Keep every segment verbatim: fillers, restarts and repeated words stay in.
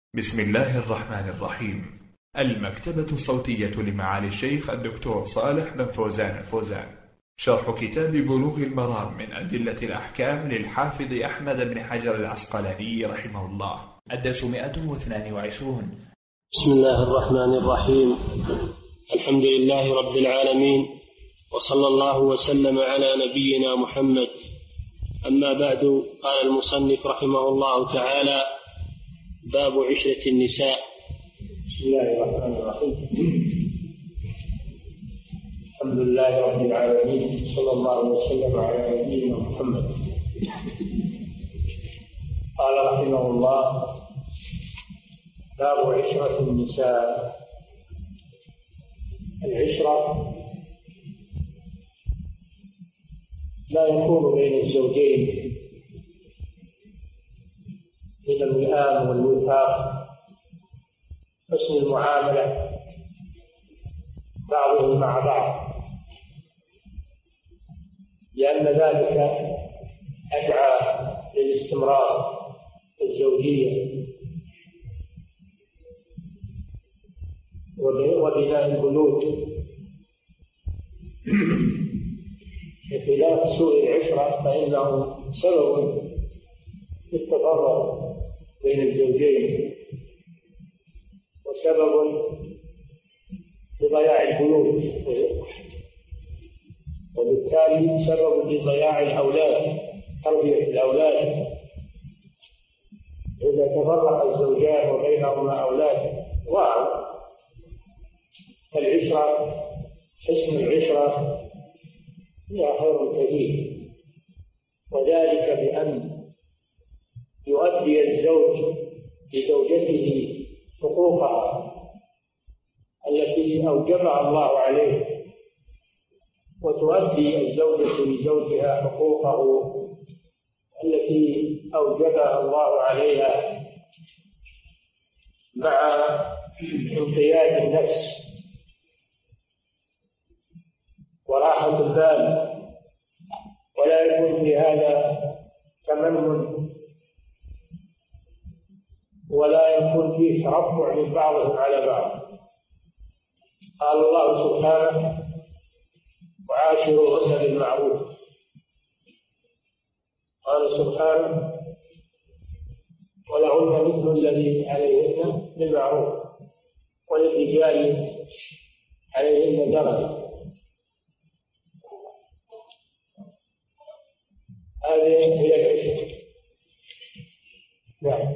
بسم الله الرحمن الرحيم. المكتبة الصوتية لمعالي الشيخ الدكتور صالح بن فوزان الفوزان، شرح كتاب بلوغ المرام من أدلة الأحكام للحافظ أحمد بن حجر العسقلاني رحمه الله، الدرس مئة واثنان وعشرون. بسم الله الرحمن الرحيم. الحمد لله رب العالمين، وصلى الله وسلم على نبينا محمد. أما بعد، قال المصنف رحمه الله تعالى: باب عشرة النساء. بسم الله الرحمن الرحيم. الحمد لله رب العالمين، صلى الله وسلم على نبينا محمد. قال رحمه الله: باب عشرة النساء. العشرة لا يكون بين الزوجين من الوئام والوفاق، حسن المعاملة بعضهم مع بعض، لأن ذلك أدعى للاستمرار الزوجية وبناء البيوت، بخلاف سوء العشرة فإنه سبب في التفرق بين الزوجين وسبب لضياع البيوت، وبالتالي سبب لضياع الأولاد، تربية الأولاد. إذا تفرق الزوجان وبينهما أولاد ضاعوا. فالعشرة، حسن العشرة هي خير كثير، وذلك بأن يؤدي الزوج لزوجته حقوقها التي أوجبها الله عليه، وتؤدي الزوجة لزوجها حقوقه التي أوجبها الله عليها، مع انقياد النفس وراحة البال، ولا يكون في هذا تمنن، ولا يكون فيه ترفع من بعضهم على بعض. قال الله سبحانه: وعاشروهن بالمعروف. قال سبحانه: ولهن مثل الذي عليهن بالمعروف وللرجال عليهن درجة. هذه هي العشرة. نعم.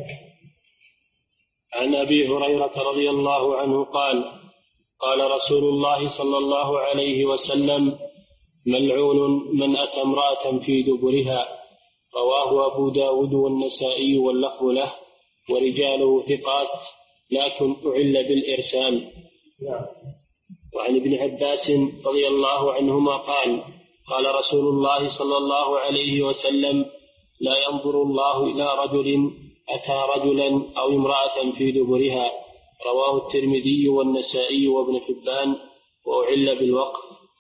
عن أبي هريرة رضي الله عنه قال: قال رسول الله صلى الله عليه وسلم: ملعون من أتى امرأة في دبرها. رواه أبو داود والنسائي واللفظ له، ورجاله ثقات، لكن أعل بالإرسال. نعم. وعن ابن عباس رضي الله عنهما قال: قال رسول الله صلى الله عليه وسلم: لا ينظر الله إلى رجل أتى رجلا أو امرأة في دبرها. رواه الترمذي والنسائي وابن حبان، وأعل بالوقف.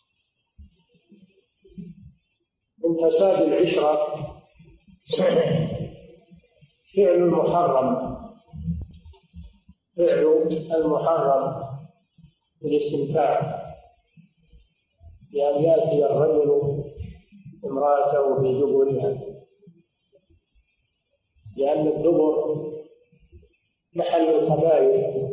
من فساد العشرة فعل المحرم، فعل المحرم بالاستمتاع، بأن يأتي الرجل امرأته في دبرها، لأن الدبر محل الخبائث،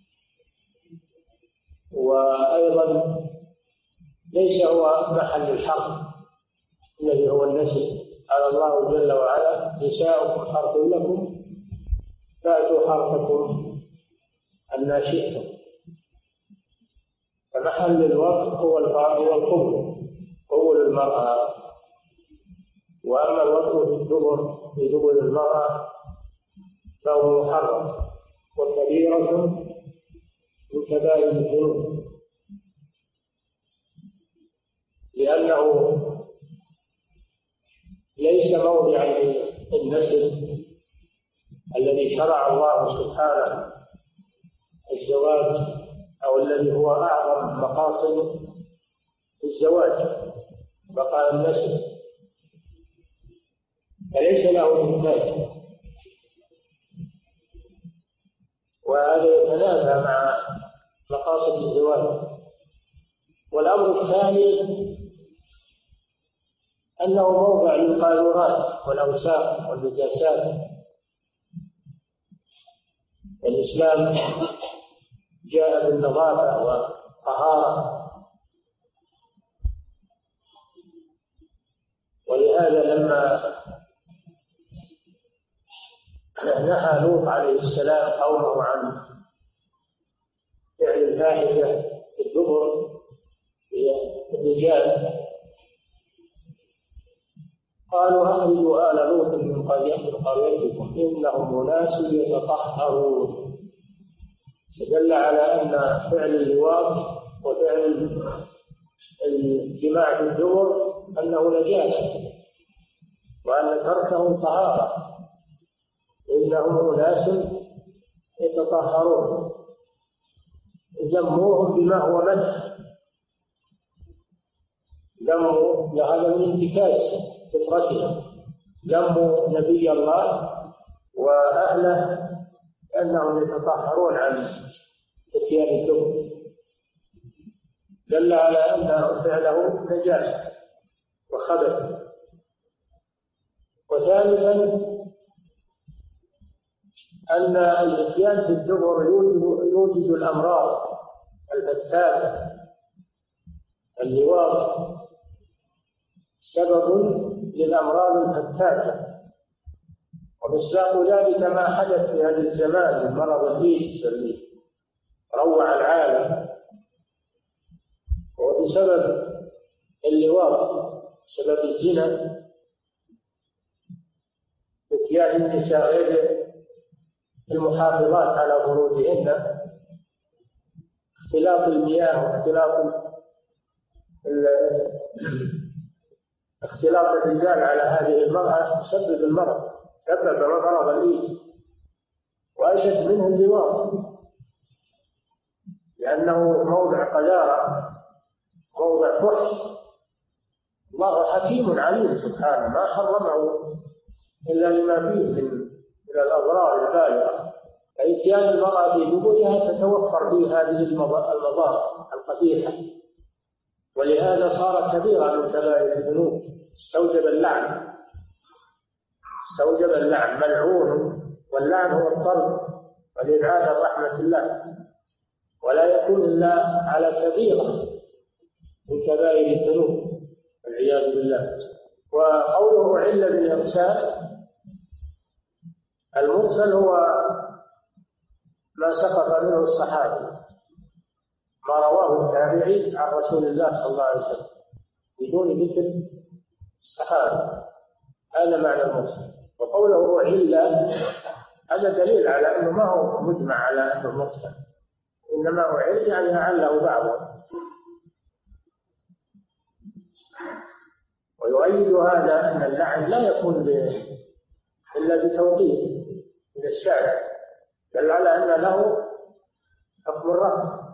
وأيضا ليس هو محل الحرث الذي هو النسل. قال الله جل وعلا: نساؤكم حرث لكم فأتوا حرثكم أنى شئتم. فمحل الوقف هو القبل، قبل المرأة. وأما الوقف في الدبر، في دبر المرأة، فهو محرم وكبيرة من كبائر الذنوب، لأنه ليس موضع النسل الذي شرع الله سبحانه الزواج، أو الذي هو أعظم مقاصد الزواج، بقاء النسل، فليس له محتاج. وهذا يتنافى مع مقاصد الزواج. والأمر الثاني أنه موضع للقاذورات والأوساخ والنجاسات. الإسلام جاء بالنظافة والطهارة، ولهذا لما نهى لوط عليه السلام قومه عن فعل الفاحشة في الدبر في الرجال قالوا أخرجوا آل لوط من قريتكم إنهم أناس يتطهرون، دل على أن فعل اللواط وفعل الجماع في الدبر أنه نجاسة وأن تركه طهارة، إنهم أناس يتطهرون. ذموهم بما هو مدح، ذموا لهذا من انتكاس فطرتهم، ذموا نبي الله وأهله أنهم يتطهرون عن اتيان الدبر، دل على أن فعله نجاسة وخبث. وثالثا أن الاتيان في الدبر يوجد الأمراض الفتاكة. اللواط سبب للأمراض الفتاكة، ومصداق ذلك ما حدث في هذا الزمان من مرض الإيدز الذي روع العالم، وبسبب اللواط سبب الزنا، اتيان النساء غير المحافظات على فروجهن، اختلاط المياه واختلاط اختلاط الرجال على هذه المرأة يسبب المرض، سبب مرض الإيدز، وأشد منه اللواط لأنه موضع قذارة، موضع فحش. الله حكيم عليم سبحانه ما حرمه إلا لما فيه من من الأضرار البالغة. فإتيان المرأة في دبرها تتوفر فيه هذه المضار القبيحة، ولهذا صار كبيرا من كبائر الذنوب، استوجب اللعن، استوجب اللعن، ملعون، واللعن هو الطرد والإبعاد عن رحمة الله، ولا يكون إلا على كبيرة من كبائر الذنوب والعياذ بالله. وقوله عل بالإرسال، المرسل هو ما سقط منه الصحابي، ما رواه التابعي عن رسول الله صلى الله عليه وسلم بدون ذكر الصحابة، هذا معنى المرسل. وقوله عل هذا دليل على أنه ما هو مجمع على أنه مرسل، إنما هو عل يعني أعله بعضه. ويؤيد هذا أن اللعن لا يكون إلا بتوقيف من الشارع، دل على أن له حكم الرفع.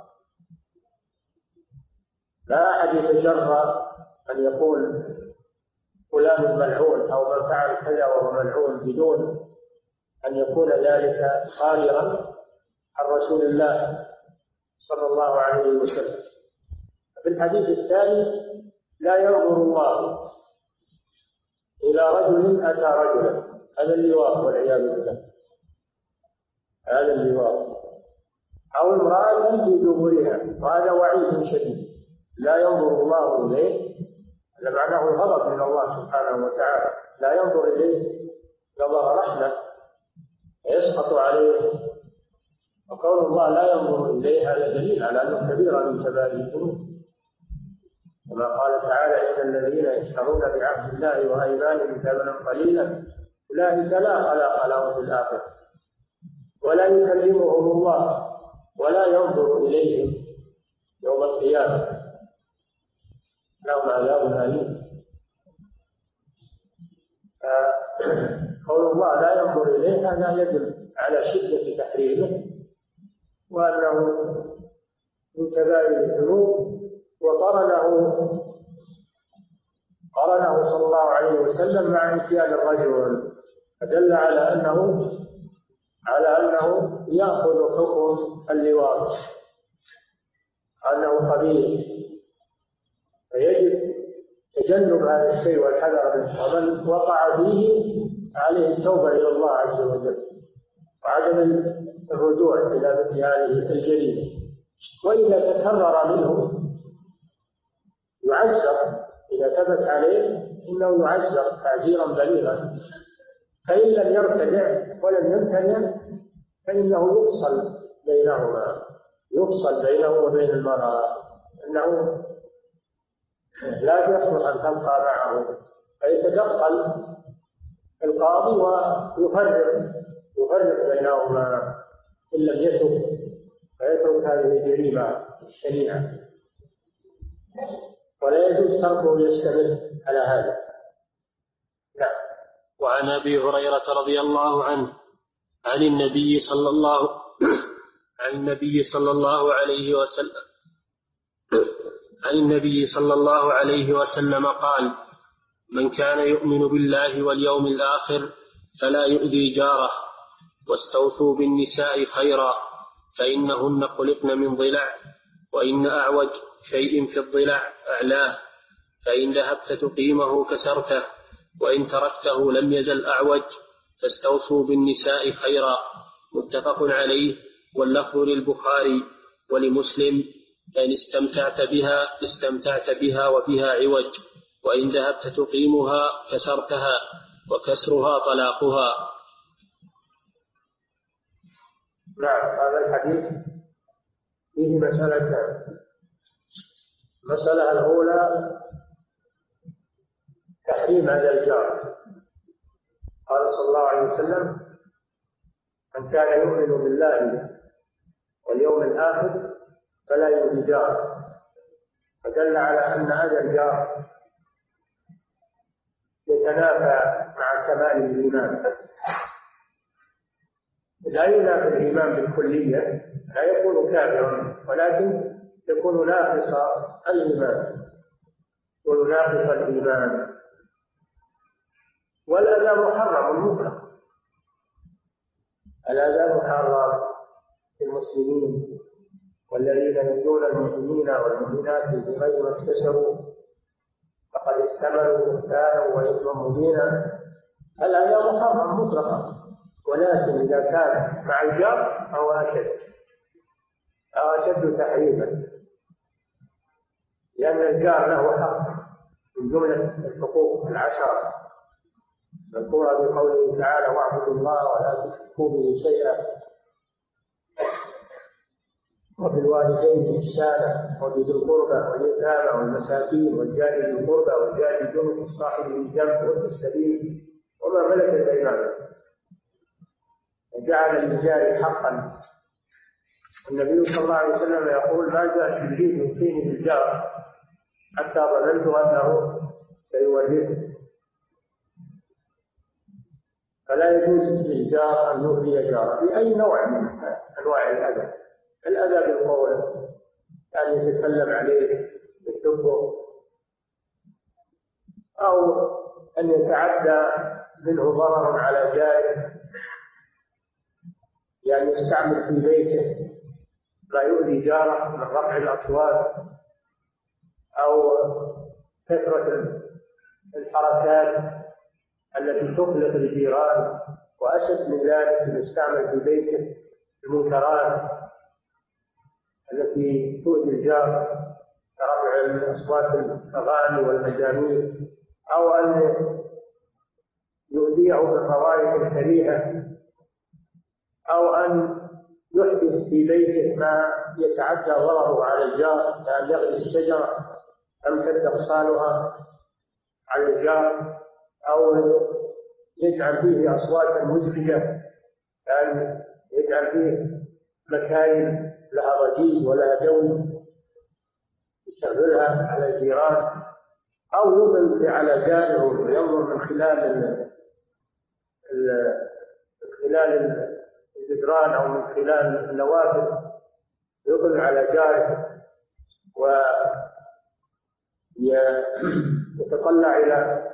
لا أحد يتجرأ أن يقول فلان ملعون أو من فعل كذا وهو ملعون بدون أن يكون ذلك صادرا عن رسول الله صلى الله عليه وسلم. في الحديث الثاني لا ينظر الله إلى رجل أتى رجلا، هذا اللواط والعياذ بالله، هذا اللواط، أو امرأة في دبرها، وهذا وعيد شديد، لا ينظر الله إليه، هذا معناه الغضب من الله سبحانه وتعالى، لا ينظر إليه نظر رحمة يسقط عليه. وقول الله لا ينظر إليه هذا دليل على أنه كبير من كبائر الذنوب، كما قال تعالى إن الذين يشترون بعهد الله وأيمانهم ثمنا قليلا أولئك لا خلاق لهم في الآخرة ولا يكلمهم الله ولا ينظر إليهم يوم القيامة لهم عذاب أليم. قول الله لا ينظر إليه هذا يدل على شدة تحريمه وأنه من كبائر الذنوب، وقرنه قرنه صلى الله عليه وسلم مع اتيان الرجل، فدل على أنه على أنه يأخذ حكم اللواط أنه قبيح، فيجب تجنب هذا الشيء والحذر منه، ومن وقع فيه عليه التوبة إلى الله عز وجل وعدم الرجوع إلى مثل هذه الجريمة. وإذا تكرر منه يعزر، إذا ثبت عليه إنه يعزر تعزيرا بليغا، فإن لم يرتدع ولم يمتنع فإنه يفصل بينهما يفصل بينه وبين المرأة، أنه لا يصلح أن تبقى معه، فيتدخل القاضي ويفرق يفرق بينهما إن لم يترك، فيترك هذه الجريمة الشنيعة، ولا يجوز تركه يستمر على هذا. نعم. وعن أبي هريرة رضي الله عنه عن النبي صلى الله عن النبي صلى الله عليه وسلم عن النبي صلى الله عليه وسلم قال: من كان يؤمن بالله واليوم الآخر فلا يؤذي جاره، واستوصوا بالنساء خيرا، فإنهن خلقن من ضلع، وإن أعوج شيء في الضلع أعلاه، فإن ذهبت تقيمه كسرته، وإن تركته لم يزل أعوج، فاستوصوا بالنساء خيرا. متفق عليه، واللفظ للبخاري ولمسلم: إن استمتعت بها استمتعت بها وبها عوج، وإن ذهبت تقيمها كسرتها، وكسرها طلاقها. نعم. هذا الحديث فيه مسألتان. المسألة الأولى تحريم هذا الجار. قال صلى الله عليه وسلم: من كان يؤمن بالله واليوم الآخر فلا يؤذي جاره، فدل على أن هذا الجار يتنافى مع كمال الإيمان، لا ينافي الإيمان بالكلية، لا يكون كافرا، ولكن يكون ناقص الإيمان، يكون ناقص الإيمان. والأذى محرم مطلق، الأذى محرم في المسلمين، والذين يؤذون المؤمنين والمؤمنات بغير ما اكتسبوا فقد احتملوا بهتانا وإثما مبينا. الأذى محرم مطلقا، ولكن إذا كان مع الجار أو أشد أو أشد تحريما، لأن الجار له حق من جملة الحقوق العشرة مذكورة بقوله تعالى: واعبدوا الله ولا تشركوا به شيئا، وبالوالدين إحسانا، وبذي القربى واليتامى والمساكين والجار ذي القربى والجار الجنب والصاحب بالجنب وابن السبيل وما ملكت أيمانكم، وجعل للجار حقا. النبي صلى الله عليه وسلم يقول: ما زال جبريل يوصيني بالجار حتى ظننت أنه سيورثه. فلا يجوز للجار أن يؤذي جاره بأي نوع من أنواع الأذى. الأذى بالقول، أن يتكلم عليه بالسب، أو أن يتعدى منه ضرر على جاره، يعني يستعمل في بيته ما يؤذي جاره من رفع الأصوات أو كثرة الحركات التي تقلق الجيران، وأشد من ذلك يستعمل في بيته المنكرات التي تؤذي الجار كرفع الأصوات الأغاني والمزامير، أو أن يؤذيه بالروائح الكريهة، أو أن يحدث في بيته ما يتعدى ضرره على الجار، كأن يغرس شجرة تمتد أغصانها على الجار، أو يجعل فيه أصواتا مزعجة، كأن يجعل فيه مكاين لها ضجيج ولها جو يشغلها على الجيران، أو يضل على جاره وينظر من خلال من خلال الجدران أو من خلال النوافذ، يضل على جاره ويتطلع إلى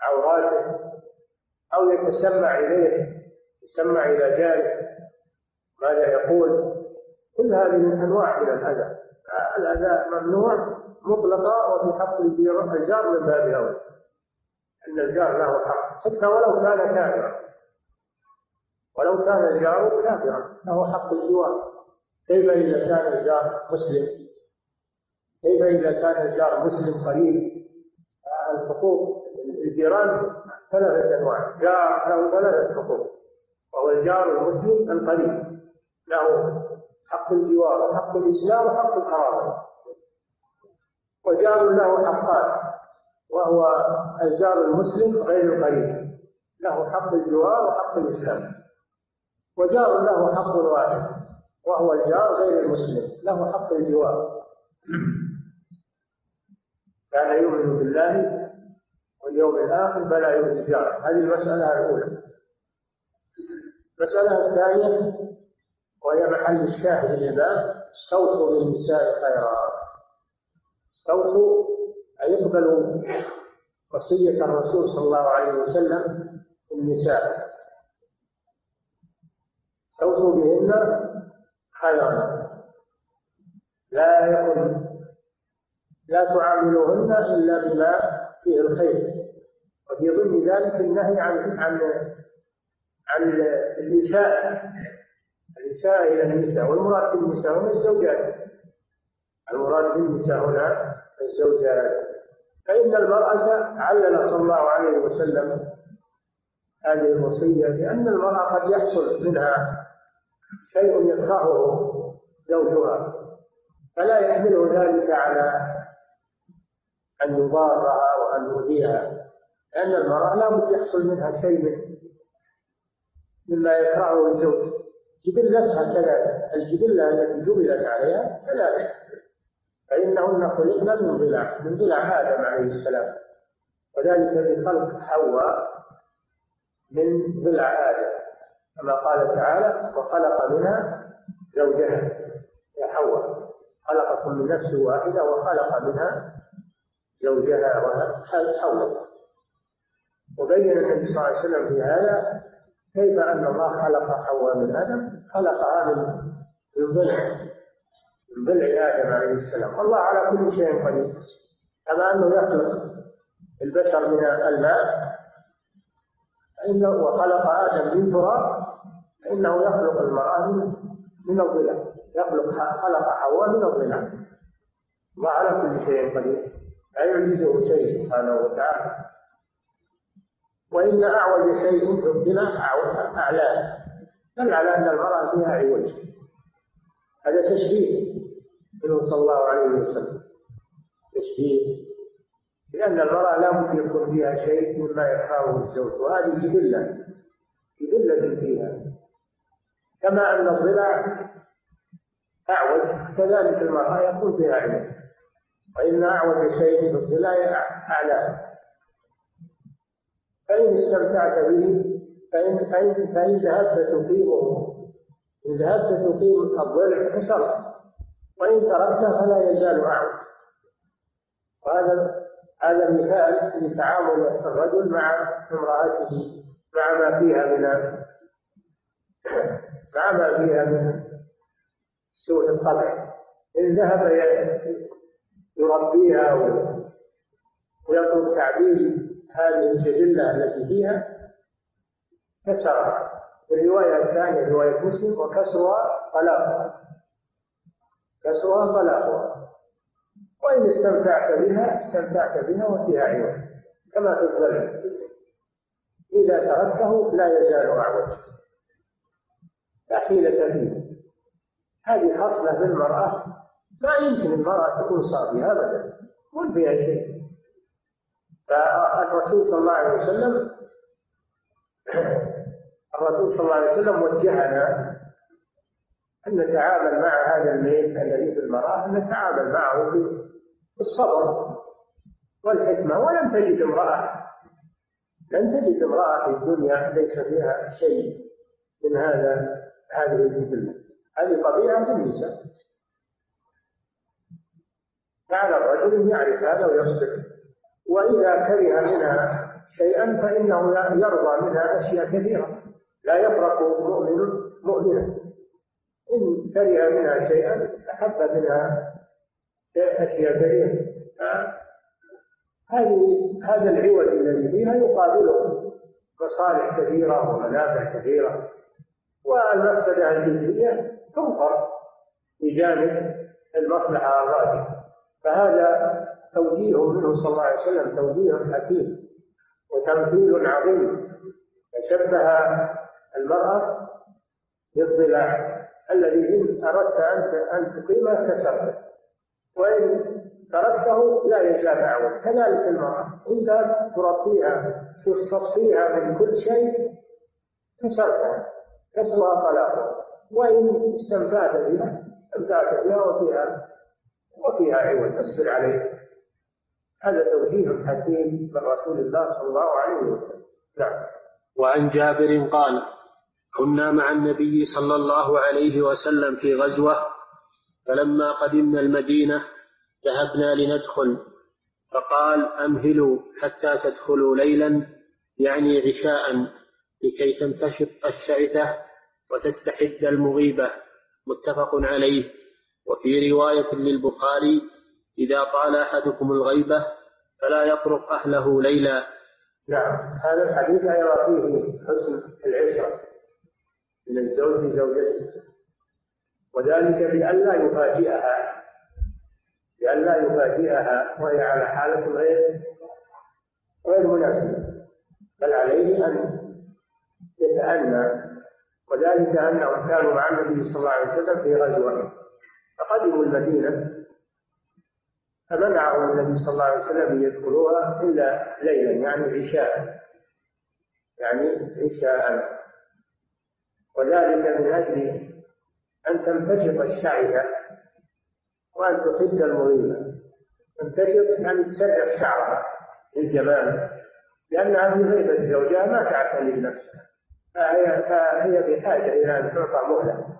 عوراته، أو يتسمع إليه يسمع إلى جاره ماذا يقول. كل هذه من أنواع من الأذى. الأذى ممنوع مطلقا، وفي حق الجار من باب أولى، أن الجار له حق حتى ولو كان كافرا، ولو كان الجار كافرا له حق الجوار. كيف إذا كان الجار مسلم؟ كيف إذا كان الجار مسلم قريب؟ الحقوق الجيران ثلاثة أنواع. جار له ثلاثة حقوق، وهو الجار المسلم القريب، له حق الجوار وحق الإسلام وحق القرابة. وجار له حقان، وهو الجار المسلم غير القريب، له حق الجوار وحق الإسلام. وجار له حق واحد، وهو الجار غير المسلم، له حق الجوار. كان يؤمن بالله واليوم الآخر فلا يؤذي الجار. هذه المسألة الأولى. المسألة الثانية وهي محل الشاهد الإمام: استوصوا بالنساء خيرا. استوصوا أي يقبلوا وصية الرسول صلى الله عليه وسلم النساء، استوصوا بهن خيرا، لا يكن لا تعاملوهن إلا بما فيه الخير. وفي ضمن ذلك النهي عن عن عن الإساءة الإساءة إلى النساء، والمراد بالنساء هنا الزوجات. المراد بالنساء هنا الزوجات. فإن المرأة علل صلى الله عليه وسلم هذه الوصية لأن المرأة قد يحصل منها شيء يكرهه زوجها، فلا يحمله ذلك على أن يضارها وأن يؤذيها، لأن المرأة لا بد يحصل منها شيء مما يكرهه الزوج. جبلتها كذلك، الجبلة التي جبلت عليها كذلك، فإنهن خلقن من ضلع من ضلع آدم عليه السلام، وذلك بخلق حواء من ضلع آدم، كما قال تعالى: وخلق منها زوجها. يا حواء خلقكم من نفس واحدة وخلق منها زوجها حواء. وبين النبي صلى الله عليه وسلم في هذا كيف أن الله خلق حواء من آدم، خلقها من ضلع من ضلع آدم عليه السلام. والله على كل شيء قدير، كما أنه يخلق البشر من الماء فإنه وخلق آدم من تراب، فإنه يخلق المرأة من الضلع، يخلق خلق حواء من الضلع. الله على كل شيء قدير، لا يعجزه شيء سبحانه وتعالى. وإن أعوج شيء في الضلع أعلاه، دل على أن المرأة فيها عوج. هذا تشبيه منه صلى الله عليه وسلم، تشبيه، لأن المرأة لا بد يكون فيها شيء مما يكرهه الزوج، وهذه جبلة جبلة فيها. كما أن الضلع أعوج كذلك المرأة يكون فيها عوج، وإن أعوج شيء في الضلع أعلاه. فإن استمتعت به فإن فإن فإن ذهبت تقيمه، إن ذهبت تقيم الضلع كسرت، وإن تركته فلا يزال أعوج. وهذا هذا مثال لتعامل الرجل مع امرأته مع ما فيها من مع ما فيها من سوء الطبع. إن ذهب يربيها ويطلب تعديل هذه الجبلة التي فيها كسرها. في الرواية الثانية رواية مسلم: وكسرها طلاقها، كسرها طلاقها. وإن استمتعت بها استمتعت بها وفيها عوج، كما في الضلع، إذا تركته لا يزال أعوج، لا حيلة فيه. هذه خصلة بالمرأة ما يمكن المرأة تكون صافية أبدا، مو فيها شيء. فالرسول صلى الله عليه وسلم الرسول صلى الله عليه وسلم وجهنا أن نتعامل مع هذا الميل الذي في المرأة، أن نتعامل معه بالصبر والحكمة. ولم تجد امرأة لن تجد امرأة في الدنيا ليس فيها شيء من هذا هذه الجبلة. هذه طبيعة النساء، فعلى الرجل أن يعرف هذا ويصبر. وإذا كره منها شيئا فإنه يرضى منها أشياء كثيرة. لا يفرق مؤمن مؤمنا، كره منها شيئا أحب منها أشياء كثيرة. هذه هذا العوج الذي فيها يقابله مصالح كثيرة ومنافع كثيرة، والمفسدة الجزئية تنظر بجانب المصلحة الراجحة. فهذا توجيه منه صلى الله عليه وسلم توجيه حكيم وتمثيل عظيم. فشبه المرأة بالضلع الذي إن أردت أن تقيمه كسرته، وإن تركته لا يزال أعوج. كذلك المرأة إذا تربيها تصفيها من كل شيء كسرتها، كسرها طلاقها، وإن استمتعت بها استمتعت بها وفيها وفيها عوج، اصبر عليه. هذا توجيه حكيم من رسول الله صلى الله عليه وسلم. نعم. وعن جابر قال: كنا مع النبي صلى الله عليه وسلم في غزوة، فلما قدمنا المدينة ذهبنا لندخل، فقال: أمهلوا حتى تدخلوا ليلا، يعني عشاء، لكي تنتشط الشعثة وتستحد المغيبة. متفق عليه. وفي رواية للبخاري: إذا طال أحدكم الغيبة فلا يطرق أهله ليلا. نعم. هذا الحديث أيضا فيه حسن العشرة من الزوج زوجته، وذلك بأن لا يفاجئها بأن لا يفاجئها وهي على حالة غير غير مناسبة، بل عليه أن يتأنى. وذلك أنهم كانوا مع النبي صلى الله عليه وسلم في غزوة، فقدموا المدينة فمنعهم النبي صلى الله عليه وسلم أن يدخلوها إلا ليلا، يعني عشاء يعني عشاء وذلك من أجل أن تنتشط الشعثة وأن تحد المغيبة. تنتشط يعني تسرح شعرها للجمال، لأنها في غيبة زوجها ما تعتني بنفسها، فهي, فهي بحاجة إلى أن تعطى مهلة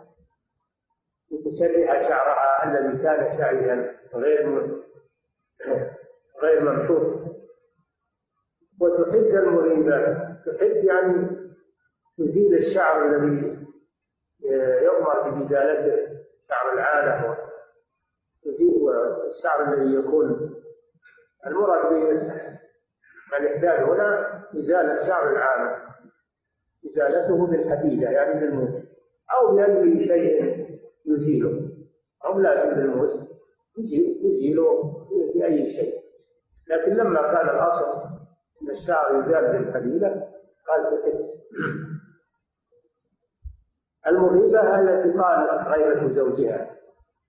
لتسرح شعرها الذي كان شعثا غير غير ممشوط، وتحد المغيبة. تحد يعني تزيل الشعر الذي يؤمر بإزالته، شعر العانة، وتزيل الشعر الذي يكون المراد بالإحداد هنا إزالة شعر العانة، إزالته بالحديدة يعني بالموس، أو بأي شيء يزيله، أو لازم بالموس يزيله بأي شيء. لكن لما كان الأصل أن الشعر يزال بالحديدة قال تحد. المغيبة التي قالت غيبة زوجها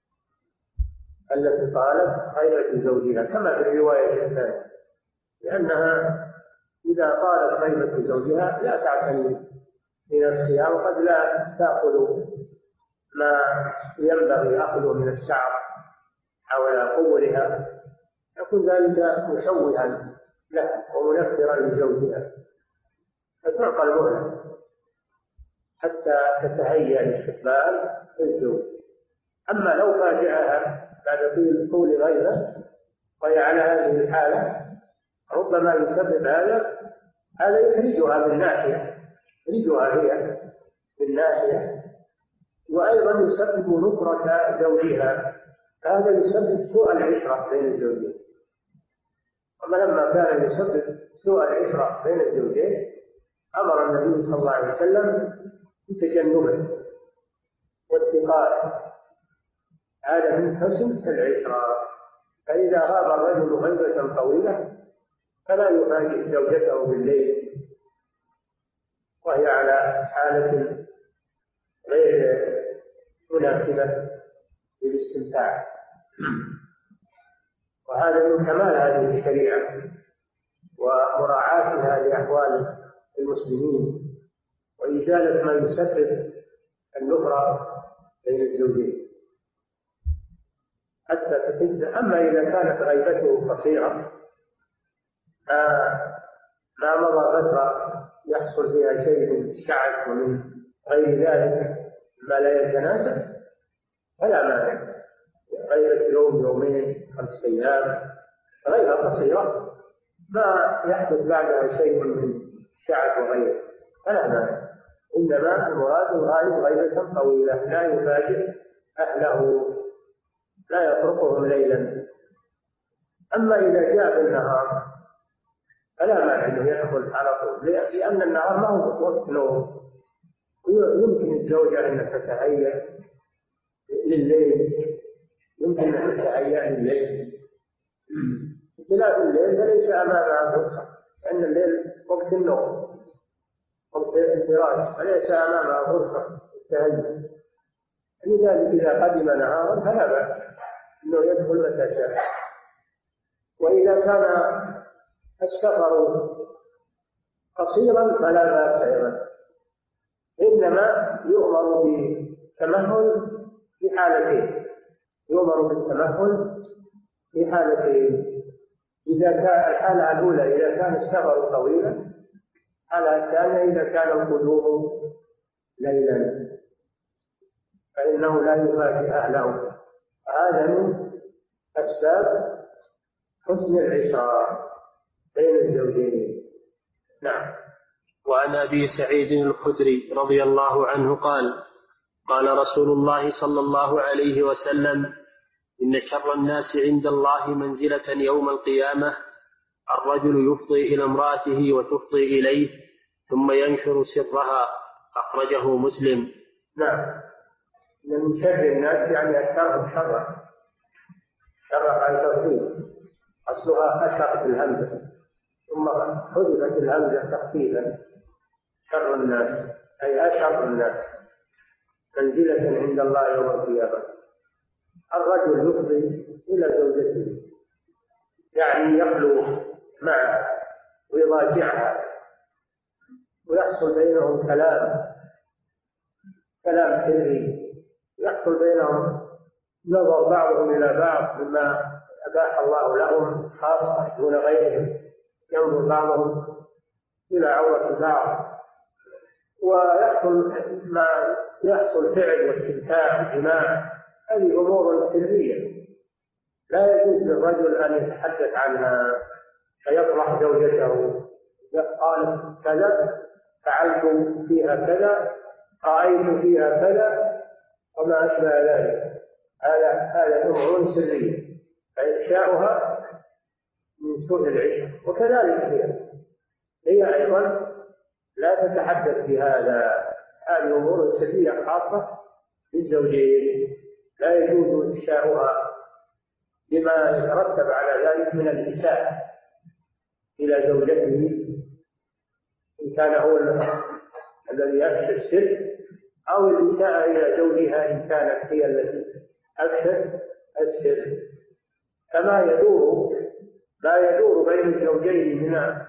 التي قالت غيبة زوجها كما في الرواية الثانية، لأنها إذا قالت غيبة زوجها لا تعتني بنفسها، وقد لا تأخذ ما ينبغي أخذه من الشعر حول قولها، يكون ذلك مشوها له ومنفرا لزوجها، فتعطى المهلة حتى تتهيأ لاستقبال الزوج. أما لو فاجأها بعد طول غيبة وهي على هذه الحالة ربما يسبب هذا هذا يحرجها من ناحية، يحرجها هي من ناحية، وأيضا يسبب نفرة زوجها، هذا يسبب سوء العشرة بين الزوجين. أما لما كان يسبب سوء العشرة بين الزوجين أمر النبي صلى الله عليه وسلم بتجنبه واتقائه. هذا من حسن العشرة. فإذا غاب الرجل غيبة طويلة فلا يفاجئ زوجته بالليل وهي على حالة غير مناسبة للاستمتاع. وهذا من كمال هذه الشريعة ومراعاتها لأحوال المسلمين وإزالة ما يسبب النفرة بين الزوجين حتى تحد. أما إذا كانت غيبته قصيرة ما مضى فترة يحصل فيها شيء من الشعث ومن غير ذلك ما لا يتناسب فلا مانع، غيبة يوم يومين خمس أيام غيبة قصيرة ما يحدث بعدها شيء من الشعث وغيره فلا مانع. إنما المراد الغائب غيبة طويلة لا يفاجئ أهله لا يتركهم ليلا. أما إذا جاء بالنهار فلا مانع أنه يدخل على طول، لأن النهار ما هو وقت نوم، يمكن الزوجة أن تتهيأ لليل، يمكن أن تتهيأ لليل. خلاف الليل فليس أمامها فرصة، لأن الليل وقت النوم وقت الفراش، فليس أمامها فرصة التهيأ. لذلك إذا قدم نهارا فلا بأس أنه يدخل متى شاء. وإذا كان السفر قصيرا فلا بأس أيضا، إنما يؤمر بالتمهل في حالتين، يؤمر بالتمهل في حالتين: إذا كان الحالة الأولى إذا كان السفر طويلا، الحالة الثانية إذا كان القدوم ليلا فإنه لا يفاجئ أهله. هذا من أسباب حسن العشرة بين الزوجين. نعم. وعن أبي سعيد الخدري رضي الله عنه قال: قال رسول الله صلى الله عليه وسلم: إن شر الناس عند الله منزلة يوم القيامة الرجل يفضي إلى امرأته وتفضي إليه ثم ينشر سرها. أخرجه مسلم. نعم. من شر الناس يعني أكثرهم شرا، شر على توحيد، أصلها أشر بالهمزة ثم حذفت الهمزة تخفيفا. شر الناس أي أشر الناس منزلة عند الله يوم القيامة الرجل يفضي إلى زوجته، يعني يخلو معها ويضاجعها ويحصل بينهم كلام كلام سري، يحصل بينهم نظر بعضهم إلى بعض مما أباح الله لهم خاصة دون غيرهم، ينظر بعضهم إلى عورة بعض، ويحصل ما يحصل فعل واستمتاع جماع. هذه أمور سرية لا يجوز للرجل أن يتحدث عنها فيفرح زوجته، قالت كذا، فعلت فيها كذا، رأيت فيها كذا، وما أشبه ذلك. هذا هذا أمور سرية فإفشاؤها من سوء العشق. وكذلك هي هي أيضا لا تتحدث بهذا، هذه أمور سرية خاصة للزوجين لا يجوز إفشاؤها بما يترتب على ذلك من الإساءة إلى زوجته، إن كان هو الذي يفشى السر، أو الإساءة إلى زوجها إن كانت هي التي أفشت السر. كما يدور ما يدور بين الزوجين من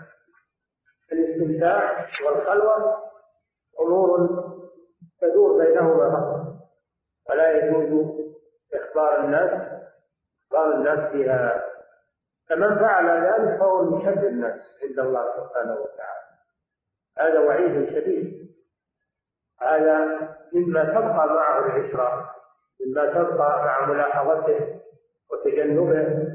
الاستمتاع والخلوة أمور تدور بينهما فقط، ولا يجوز إخبار الناس إخبار الناس فيها. فمن فعل ذلك فهو من شر الناس عند الله سبحانه وتعالى. هذا وعيد شديد، هذا مما تبقى معه العشرة، مما تبقى مع ملاحظته وتجنبه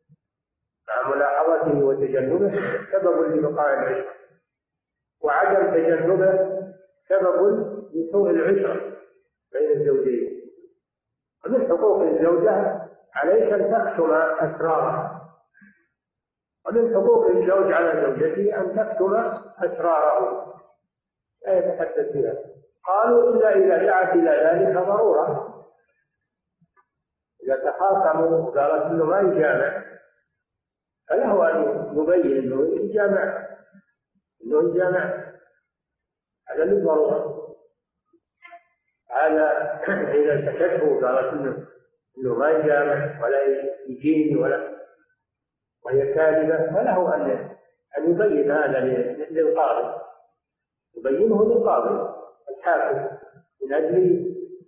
مع ملاحظته وتجنبه سبب لبقاء العشرة، وعدم تجنبه سبب لسوء العشرة بين الزوجين. ومن حقوق الزوجة عليك أن تكتم أسرارها، ومن حقوق الزوج على زوجته أن تكتم أسراره لا يتحدث بها. قالوا إلا إذا دعت إلى ذلك ضرورة، إذا تخاصموا قالت إنه ما يجامع فله أن يبين إنه يجامع إنه يجامع هذا للضرورة. هذا إذا سكته قالت إنه إنه ما يجامع ولا يجيني ولا وهي كاذبة، فله أن أن يبين هذا للقاضي، يبينه للقاضي الحاكم من أجل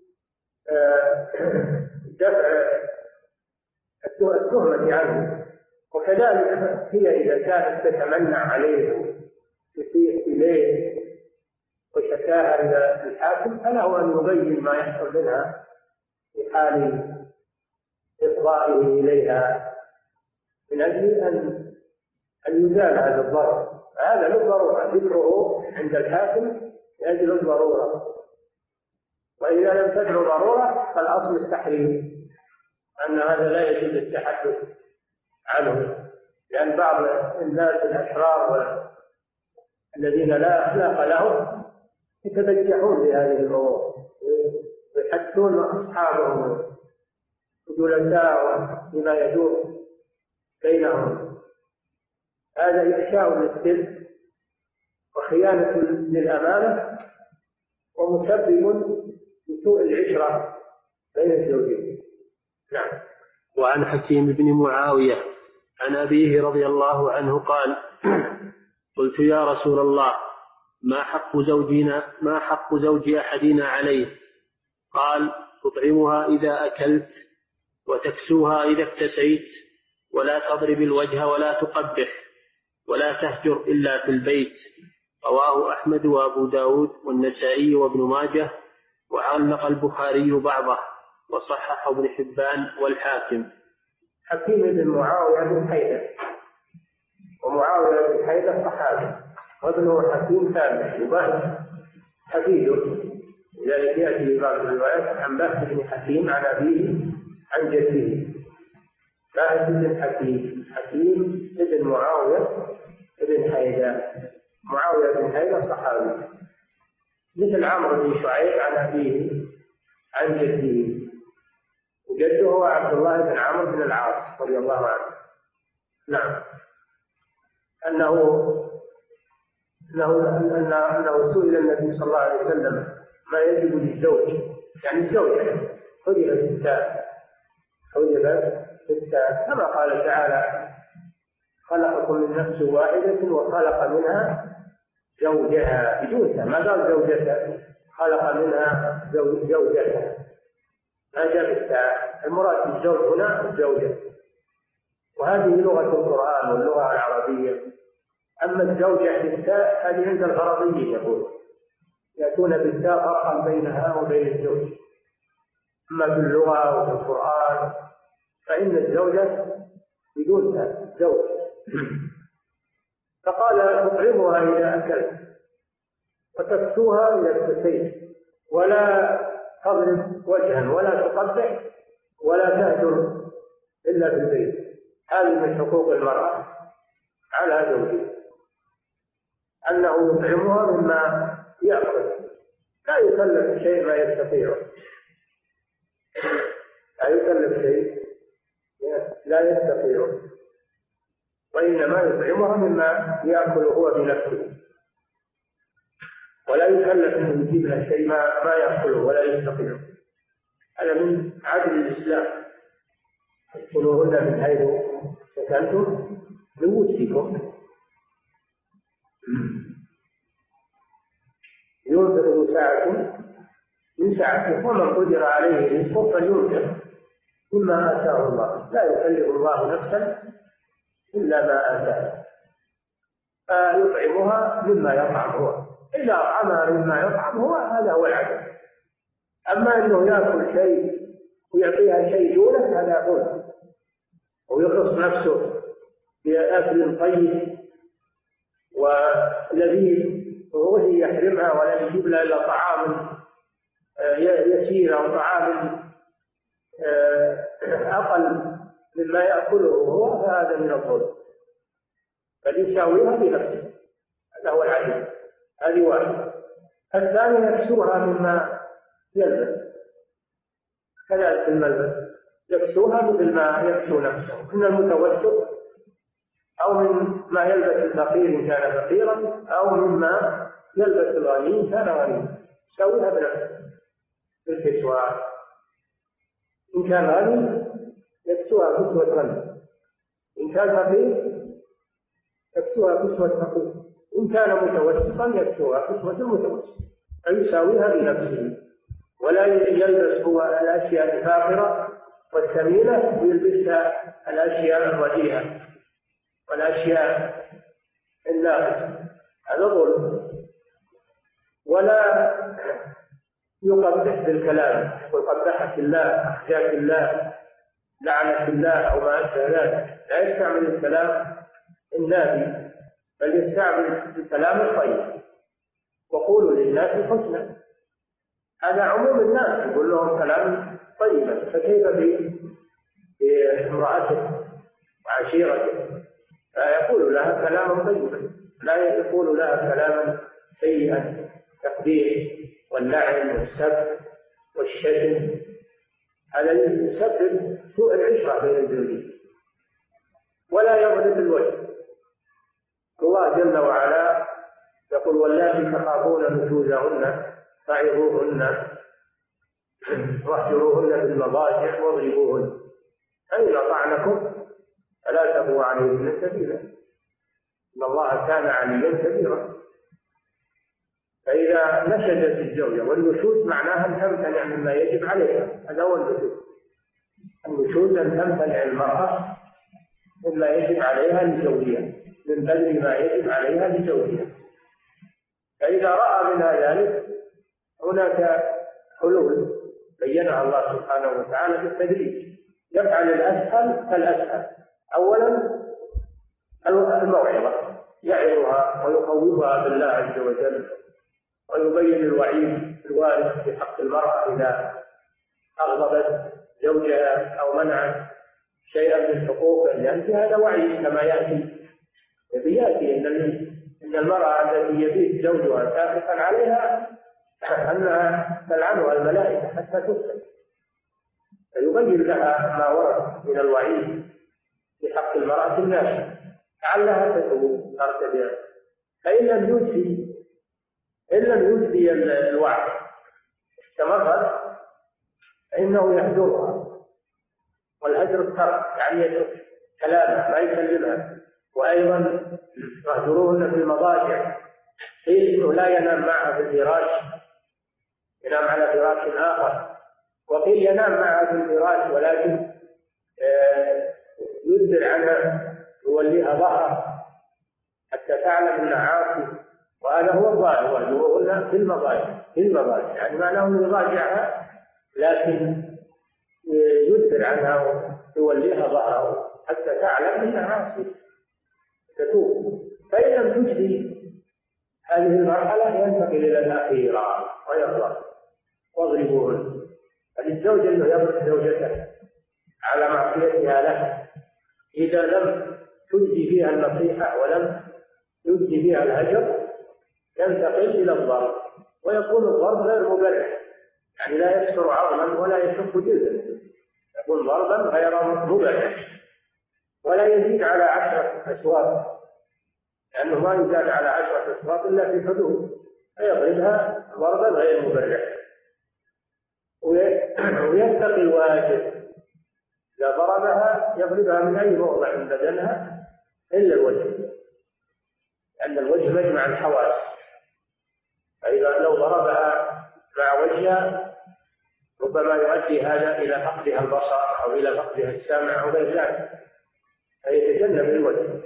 دفع التهمة عنه. وكذلك هي إذا كانت تتمنع عليه تسيء إليه وشكاها إلى الحاكم فله أن يبين ما يحصل منها في حال إفضائه إليها من أجل أن أن يزال هذا الضرر. هذا للضرورة، ذكره عند الحاكم لأجل الضرورة. وإذا لم تدعو ضرورة فالأصل التحريم، أن هذا لا يجوز التحدث عنه، لأن بعض الناس الأشرار الذين لا أخلاق لهم يتبجحون بهذه الأمور ويحدثون أصحابهم وجلساءهم بما يدور بينهم. هذا إفشاء للسر وخيانة للأمانة ومسبب لسوء العشرة بين الزوجين. نعم. وعن حكيم بن معاوية عن أبيه رضي الله عنه قال: قلت يا رسول الله ما حق زوجنا ما حق زوج أحدنا عليه؟ قال: تطعمها إذا أكلت وتكسوها إذا اكتسيت ولا تضرب الوجه ولا تقبح ولا تهجر إلا في البيت. رواه أحمد وأبو داود والنسائي وابن ماجه، وعلق البخاري بعضه وصححه ابن حبان والحاكم. حكيم بن معاوية بن حيدة، ومعاوية بن حيدة صحابي، وابنه حكيم تابعي يباهي حفيده، لذلك يأتي بعض الروايات عن بهز بن حكيم عن أبيه عن جده. بهز بن حكيم، حكيم بن معاوية بن حيدة، معاوية بن حيدة صحابي، مثل عمرو بن شعيب عن أبيه عن جده، وجده هو عبد الله بن عمرو بن العاص رضي الله عنه. نعم. أنه أنه أنه, أنه سئل النبي صلى الله عليه وسلم ما يجب للزوج، يعني الزوجة حجبت التاء حجبت التاء كما قال تعالى: خلقكم من نفس واحدة وخلق منها زوجها، بدون ما قال زوجتها، خلق منها زوجتها، ما جاء بالتاء. المراد بالزوج هنا الزوجة، وهذه لغة القرآن واللغة العربية. أما الزوجة بالتاء هذه عند الغربيين يقول يأتون بالتاء فرقا بينها وبين الزوج. أما في اللغة وفي القرآن فإن الزوجة بدون تاء زوج. فقال: تطعمها إذا أكلت وتكسوها إذا اكتسيت ولا تضرب وجها ولا تقبح ولا تهجر إلا في البيت. هذه من حقوق المرأة على زوجها، أنه يطعمها مما يأكل، لا يكلف شيء ما يستطيعه، لا يكلف شيء لا يستطيعه، وإنما يطعمها مما يأكل هو بنفسه، ولا يكلف أن يجيب لها شيء ما ما يأكله ولا يستطيعه. هذا من عدل الإسلام. اسكنوهن من حيث سكنتم من وجدكم. ينفق ذو ساعة من ساعته ومن قدر عليه رزقه فلينفق مما آتاه الله، لا يكلف الله نفسا إلا ما آتاها، فيطعمها مما يطعم هو. إذا أطعمها مما يطعم هو هذا هو العدل. أما أنه يأكل شيء ويعطيها شيء دونه هذا ظلم، ويخص نفسه بأكل طيب ولذيذ وهي يحرمها ولا يجيب لها إلا طعام يسير أو طعام أقل مما يأكله هو، فهذا من الظلم، بل يساويها بنفسه، هذا هو العدل. هذه واحدة. الثاني يكسوها مما يلبس، كذلك الملبس يكسوها مثل ما يكسو نفسه من المتوسط أو من ما يلبس الفقير إن كان فقيرا أو مما يلبس الغني إن كان غنيا، يساويها بنفسه بالكسوة. إن كان غني يكسوها كسوة غني، إن كان فقير يكسوها كسوة فقير، إن كان متوسطا يكسوها كسوة المتوسط، فيساويها بنفسه، ولا يلبس هو الأشياء الفاخرة والثمينة ويلبسها الأشياء الرديئة والأشياء الناقصة، هذا ظلم. ولا يقبح بالكلام، وقبحك الله، أخزاك الله، لعنك الله أو ما أشبه ذلك، لا يستعمل الكلام النابي بل يستعمل الكلام الطيب. وقولوا للناس حسنا، هذا عموم الناس يقول لهم كلام طيبا، فكيف بامرأته وعشيرته؟ يقول لها كلاما طيبا، لا يقول لها كلاما سيئا، تقبيح واللعن والسب والشتم، هذا يسبب سوء العشرة بين الزوجين. ولا يضرب الوجه. الله جل وعلا يقول واللاتي تخافون نشوزهن فعظوهن واهجروهن في المضاجع واضربوهن فإن أطعنكم فلا تبغوا عليهن سبيلا إن الله كان عليا كبيرا. فإذا نشزت الزوجة، والنشوز معناها أن تمتنع مما يجب عليها، هذا هو النشوز. النشوز أن تمتنع المرأة مما يجب عليها لزوجها، من بذل ما يجب عليها لزوجها. فإذا رأى منها ذلك هناك حلول بينها الله سبحانه وتعالى بالتدريج. يفعل الأسهل فالأسهل. أولا الموعظة، يعظها ويخوفها بالله عز وجل، ويبين الوعيد الوارد في حق المرأة إذا أغضبت زوجها أو منعت شيئا من حقوقه، لأن هذا وعيد كما يأتي يأتي إن إن المرأة التي يبيت زوجها ساخطا عليها أنها تلعنها الملائكة حتى تسلم، فيبين لها ما ورد من الوعيد في حق المرأة الناس لعلها تتوب ترتدع. فإن لم يجزي إن لم يجزي الوعد استمرت فإنه يهجرها، والهجر الترك يعني يترك كلامه ما يكلمها. وأيضا يهجروهن في المضاجع، قيل إنه لا ينام معها في الفراش، ينام على فراش آخر، وقيل ينام معها في الفراش ولكن يدبر عنها يوليها ظهره حتى تعلم أنها عاصي، وهذا هو الظاهر. وهجروهن في المضاجع في المضاجع يعني معناه يضاجعها لكن يدبر عنها ويوليها ظهره حتى تعلم أنها عاصي تتوب. فإن لم تجدي هذه المرحلة ينتقل إلى الأخيرة ويضرب واضربوهن. فللزوج أنه يضرب زوجته على معصيتها له إذا لم تجدي فيها النصيحة ولم يجدي فيها الهجر، ينتقل إلى الضرب، ويكون الضرب غير مبرح، يعني لا يكسر عظما ولا يشق جلدا، يكون ضربا غير مبرح، ولا يزيد على عشرة أسواق، لأنه ما يزاد على عشرة أسواق إلا في حدود، فيضربها ضربا غير مبرح. ويتقي الواجب، إذا ضربها يضربها من أي موضع من بدنها إلا الوجه، لأن الوجه مجمع الحواس، فإذا لو ضربها مع وجهها ربما يؤدي هذا إلى فقدها البصر أو إلى فقدها السمع أو غير ذلك، فيتجنب الوجه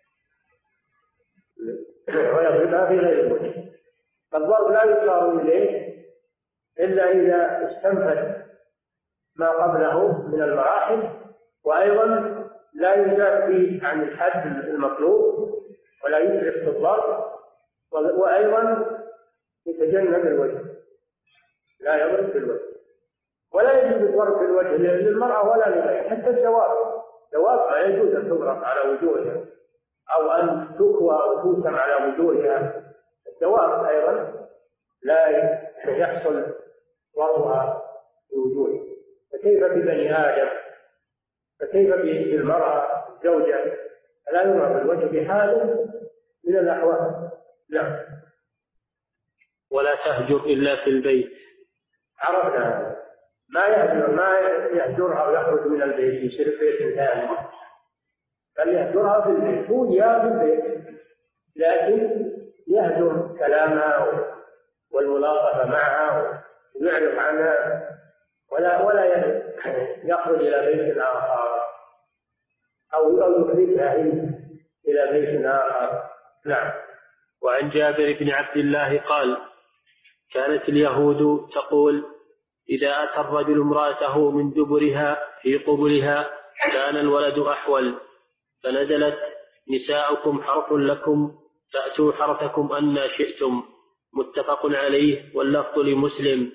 ويضربها في غير الوجه. فالضرب لا يصار إليه إلا إذا استنفذ ما قبله من المراحل، وأيضا لا يزاد فيه عن الحد المطلوب ولا يسرف في الضرب، وأيضا يتجنب الوجه، لا يضرب في الوجه، ولا يجوز الضرب في الوجه للمرأة ولا لغيرها. حتى الدواب دواب ما يجوز أن تضرب على وجوهها أو أن تكوى أو توسم على وجوهها. الدواب أيضا لا يحصل ضربها في وجوهها، فكيف ببني آدم؟ فكيف بالمرأة الزوجة؟ لا يضرب الوجه بحال من الأحوال. نعم. ولا تهجر إلا في البيت. عرفنا ما يهجر ما يهجرها ويخرج من البيت يصير بيت ثاني، بل يهجرها في البيت، هو يا في البيت، لكن يهجر كلامها والملاطفة معها ويعرف عنها، ولا ولا يخرج إلى بيت آخر أو يخرجها إلى بيت آخر. نعم. وعن جابر بن عبد الله قال: كانت اليهود تقول: إذا أتى الرجل امرأته من دبرها في قبلها كان الولد أحول، فنزلت: نساؤكم حرث لكم فأتوا حرثكم أن شئتم. متفق عليه، واللفظ لمسلم.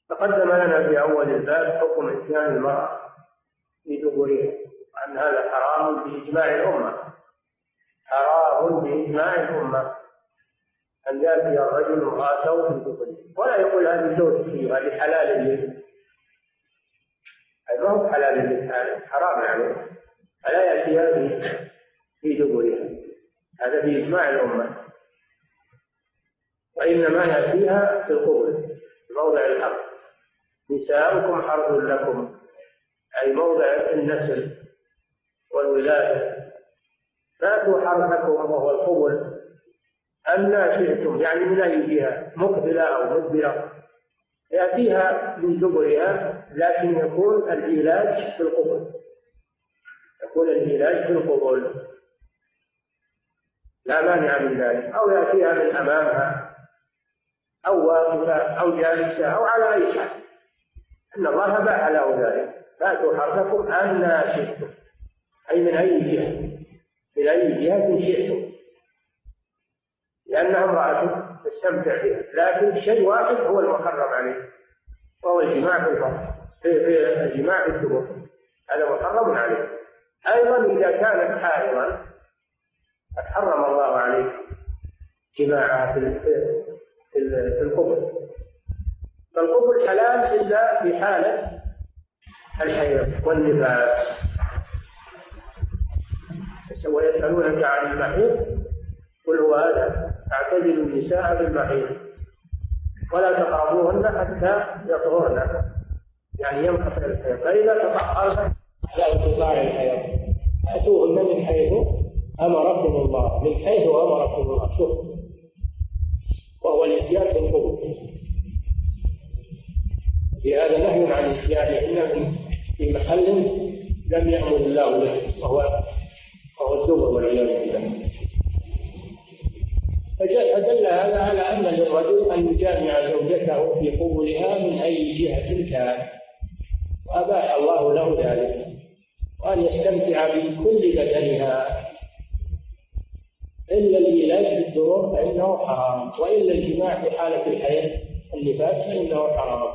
تقدم لنا في أول الباب حكم إتيان المرأة في دبرها، وأن هذا حرام بإجماع الأمة، حرام بإجماع الأمة أن يأتي الرجل امرأته في دبره، ولا يقول هذه زوجتي وهذه حلال لي، هذا ما هو حلال للحلال، حرام يعني فلا يأتيها في دبرها، هذا بإجماع الأمة، وإنما يأتيها في القبر موضع الحرث. نساؤكم حرث لكم، أي موضع النسل والولادة، فاتوا حرثكم وهو القبر أن شئتم، يعني من أي جهة، مقبلة أو مدبرة، يأتيها من دبرها، لكن يكون العلاج في القبر، يكون العلاج في القبر لا مانع من ذلك، أو يأتيها من أمامها أو واقفة أو جالسة أو على أي حال، إن الله باح له ذلك. فاتوا حرثكم أن شئتم، أي من أي جهة، من أي جهة شئتم، لأنها امرأة تستمتع بها، لكن شيء واحد هو المحرم عليه، وهو الجماع في الفرج، في الجماع في الدبر، هذا محرم عليه. أيضا إذا كانت حائضا قد حرم الله عليه جماعها في في القبر، فالقبر حلال إلا في حالة الحيض والنفاس. ويسألونك عن المحيض قل هو هذا، اعتزلوا النساء بالمحيض ولا تقربوهن حتى يطهرن، يعني ينقطع الحيض، فإذا تطهرن لا انقطاع الحيض أتوهن من حيث أمركم الله، من حيث أمركم الله، شوف، وهو الإتيان بالقبور. في هذا نهي عن إتيانهن في محل لم يأمر الله به، وهو وهو الدبر والعياذ بالله. فدل هذا على أن للرجل أن يجامع زوجته في قبورها من أي جهة كان، وأباح الله له ذلك، وأن يستمتع بكل بدنها إلا العلاج بالدبر فإنه حرام، وإلا الجماع في حالة الحيض والنفاس فإنه حرام.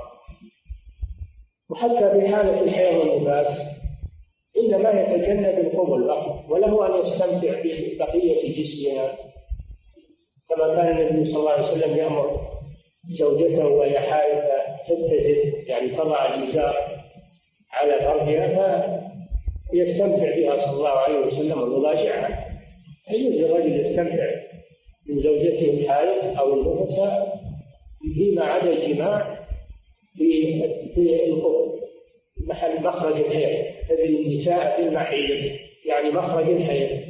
وحتى في حالة الحيض والنفاس إنما يتجنب القبل فقط، وله أن يستمتع ببقية جسمها، كما كان النبي صلى الله عليه وسلم يأمر زوجته وهي حائض تتزل، يعني تضع الإزار على فرجها فيستمتع بها صلى الله عليه وسلم ويضاجعها. يجوز للرجل يستمتع من زوجته الحائض أو النفساء فيما عدا الجماع في في القبر، محل مخرج الحيض، هذه النساء في المحيض يعني مخرج الحيض.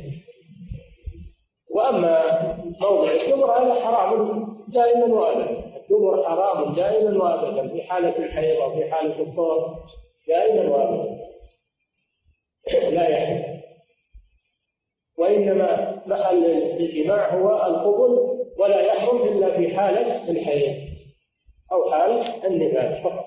وأما موضع الدبر هذا حرام دائما وأبدا، الدبر حرام دائما وأبدا في حالة الحيض أو في حالة الطهر دائما وأبدا لا يحل. وإنما محل الجماع هو القبل، ولا يحرم إلا في حالة الحيض أو حالة النفاس فقط.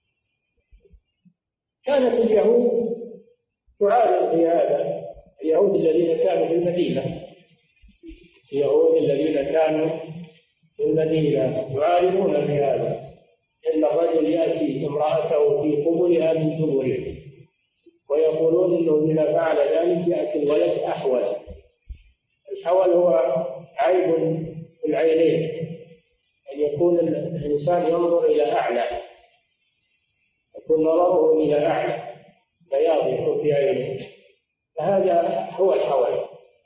كانت اليهود تعارض في هذا، اليهود الذين كانوا في المدينة، اليهود الذين كانوا في المدينة يعارضون في هذا، إن الرجل يأتي امرأته في قبلها من دبره، ويقولون إنه إذا فعل ذلك يأتي الولد أحول. الحول هو عيب في العينين، أن يكون الإنسان ينظر إلى أعلى، يكون نظره إلى أعلى بياض يكون في عينه، فهذا هو الحول،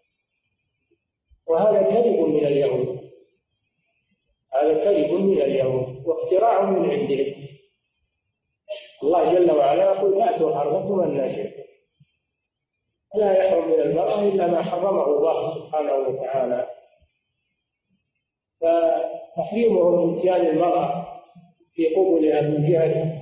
وهذا كذب من اليهود، هذا كذب من اليهود واختراع من عندهم. الله جل وعلا يقول فأتوا حرثكم أن شئتم، لا يحرم من المرأة إلا ما حرمه الله سبحانه وتعالى. فتحريمه من اتيان المرأة في قبلها من جهة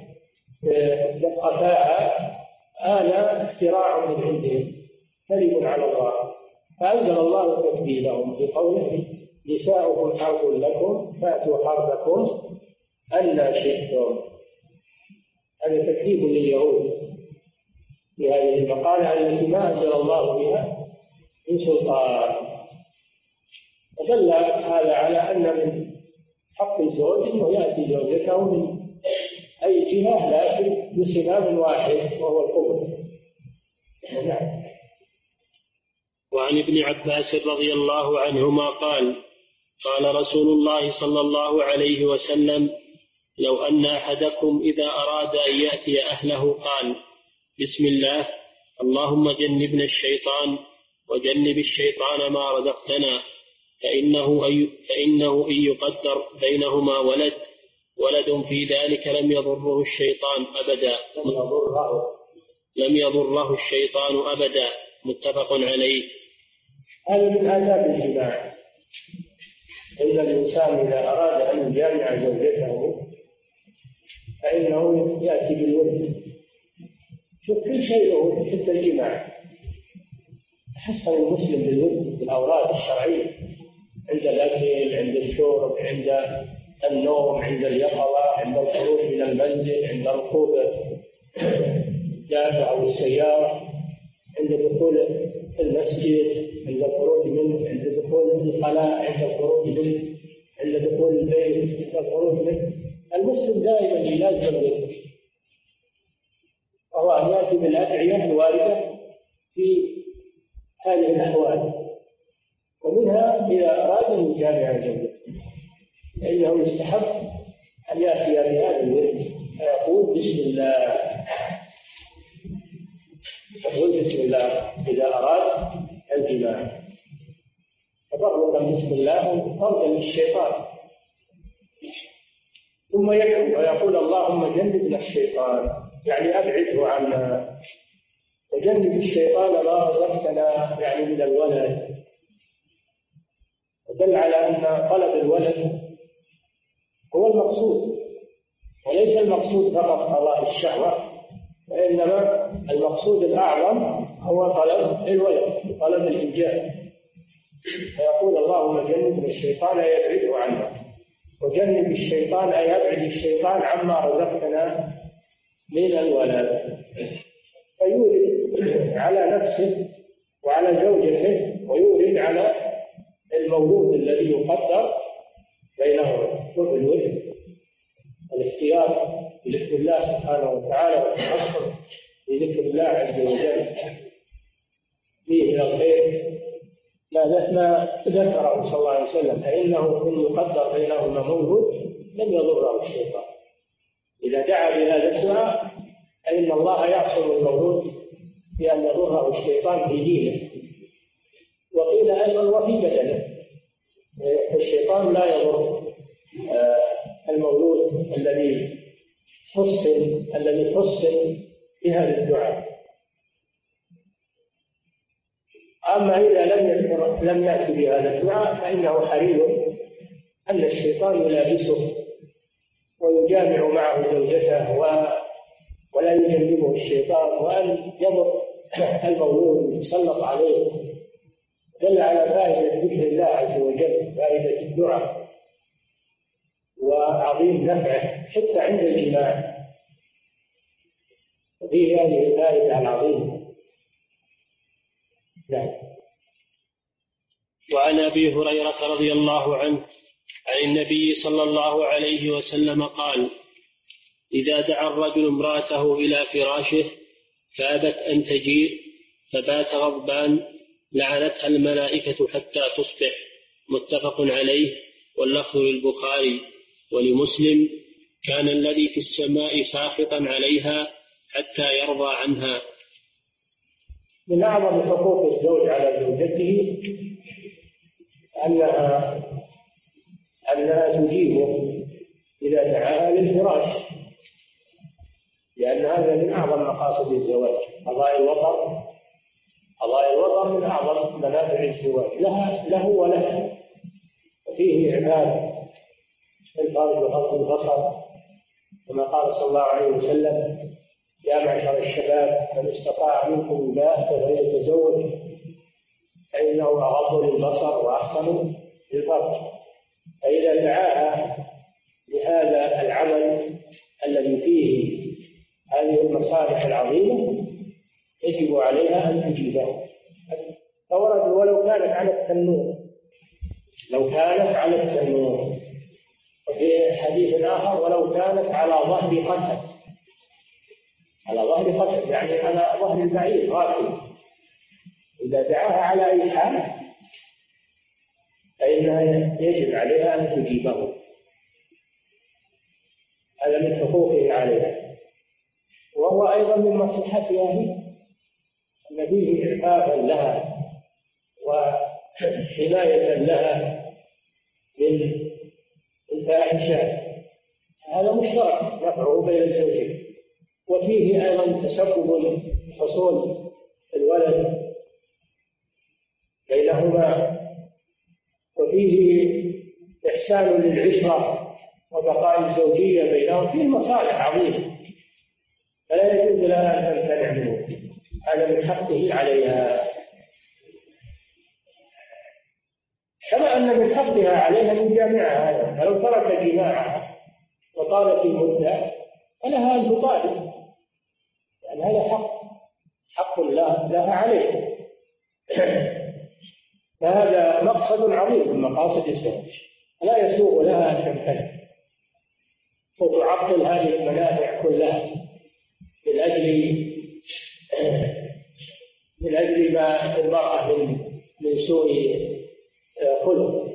قفاها هذا اختراع من عندهم، كذب على الله. فأنزل الله تكذيبهم بقوله نساؤكم حرث لكم فأتوا حرثكم أن شئتم. هذا تكذيب لليهود في هذه المقالة التي ما أنزل الله بها من سلطان. فدل هذا على أن من حق الزوج أنه يأتي زوجته من جهة لكن بسبب واحد وهو القبر. نعم. وعن ابن عباس رضي الله عنهما قال قال رسول الله صلى الله عليه وسلم لو أن أحدكم إذا أراد أن يأتي أهله قال بسم الله اللهم جنبنا الشيطان وجنب الشيطان ما رزقتنا فإنه, أي فإنه إن يقدر بينهما ولد ولد في ذلك لم يضره الشيطان أبدا لم يضره الشيطان أبدا متفق عليه. هذا من آداب الجماع، إن الإنسان إذا أراد أن يجامع زوجته فإنه يأتي بالود. شوف كل شيء له حتى الجماع. حصل المسلم بالود بالأوراد الشرعية عند الأكل، عند الشرب، عند النوم، عند اليقظة، عند الخروج من المنزل، عند ركوب الدابة أو السيارة، عند دخول المسجد، عند الخروج منه، عند دخول الخلاء، عند الخروج منه، عند دخول البيت، عند الخروج منه. المسلم دائما يلازم الود، وهو أن يأتي بالأدعية الواردة في هذه الأحوال. ومنها إذا أراد أن يجامع زوجته فإنه يستحب أن يأتي بهذا الورد فيقول بسم الله، يقول بسم الله إذا أراد الجماع، تبركا بسم الله طردا للشيطان. ثم يدعو ويقول اللهم جنبنا الشيطان، يعني أبعده عنا، وجنب الشيطان ما رزقتنا، يعني من الولد. ودل على أن طلب الولد هو المقصود، وليس المقصود فقط قضاء الشهوة، وإنما المقصود الأعظم هو طلب الولد، طلب الإنجاب. فيقول اللهم جنبنا الشيطان يبعده عنا، وجنب الشيطان أي يبعد الشيطان عما رزقتنا من الولد. فيورد على نفسه وعلى زوجته ويورد على المولود الذي يقدر بينهما. شوف الولد الاختيار بذكر الله سبحانه وتعالى والتحصن بذكر الله عز وجل فيه من الخير ما ذكره صلى الله عليه وسلم، فإنه إن يقدر بينهما مولود لم يضره الشيطان. إذا دعا بهذا الدعاء فإن الله يعصم المولود بأن يضره الشيطان في دينه، وقيل أيضا وفي بدنه. الشيطان لا يضر المولود الذي حصن الذي حصن بهذا الدعاء. أما إذا لم لم يأتي بهذا الدعاء فإنه حري أن الشيطان يلابسه ويجامع معه زوجته ولا يجنبه الشيطان، وأن يضر المولود ويتسلط عليه. دل على فائدة ذكر الله عز وجل، فائدة الدعاء وعظيم نفعه حتى عند الجماع، وفيه هذه الفائدة العظيمة. نعم. وعن أبي هريرة رضي الله عنه عن النبي صلى الله عليه وسلم قال إذا دعا الرجل امرأته إلى فراشه فأبت أن تجيء فبات غضبان لعنتها الملائكة حتى تصبح، متفق عليه، واللفظ للبخاري. ولمسلم كان الذي في السماء ساخطا عليها حتى يرضى عنها. من أعظم حقوق الزوج على زوجته أنها أنها تجيبه إذا دعاها للفراش، لأن هذا من أعظم مقاصد الزواج. قضاء الوطر قضاء الوطر من أعظم منافع الزواج لها له ولها، وفيه إعمال الفرج وغض البصر، كما قال صلى الله عليه وسلم يا معشر الشباب من استطاع منكم الباءة فليتزوج فإنه أغض للبصر وأحسن للفرج. فإذا دعاها لهذا العمل الذي فيه هذه المصالح العظيمة يجب عليها أن تجيبه. فورد ولو كانت على التنور لو كانت على التنور وفي حديث آخر ولو كانت على ظهر قتل على ظهر خشب يعني على ظهر البعير راكب، إذا دعاها على أي حال فإنها يجب عليها أن تجيبه، هذا من حقوقه عليها. وهو أيضا من مصلحتها أن فيه إعفافا لها وحماية لها من الفاحشة، هذا مشترك نفعه بين الزوجين. وفيه أيضا تسبب حصول الولد بينهما، وفيه إحسان للعشرة وبقاء الزوجية بينهم، فيه مصالح عظيمة فلا يجوز لها أن تمتنع منه، هذا من حقه عليها، كما أن من حقها عليها من جامعها. فلو ترك جماعها وطالت المدة فلها أن تطالب، يعني هذا حق حق لها, لها عليه. فهذا مقصد عظيم من مقاصد الزواج، لا يسوغ لها أن تمتنع وتعطل هذه المنافع كلها من أجل من أجل ما المرأة من من سوء خلق،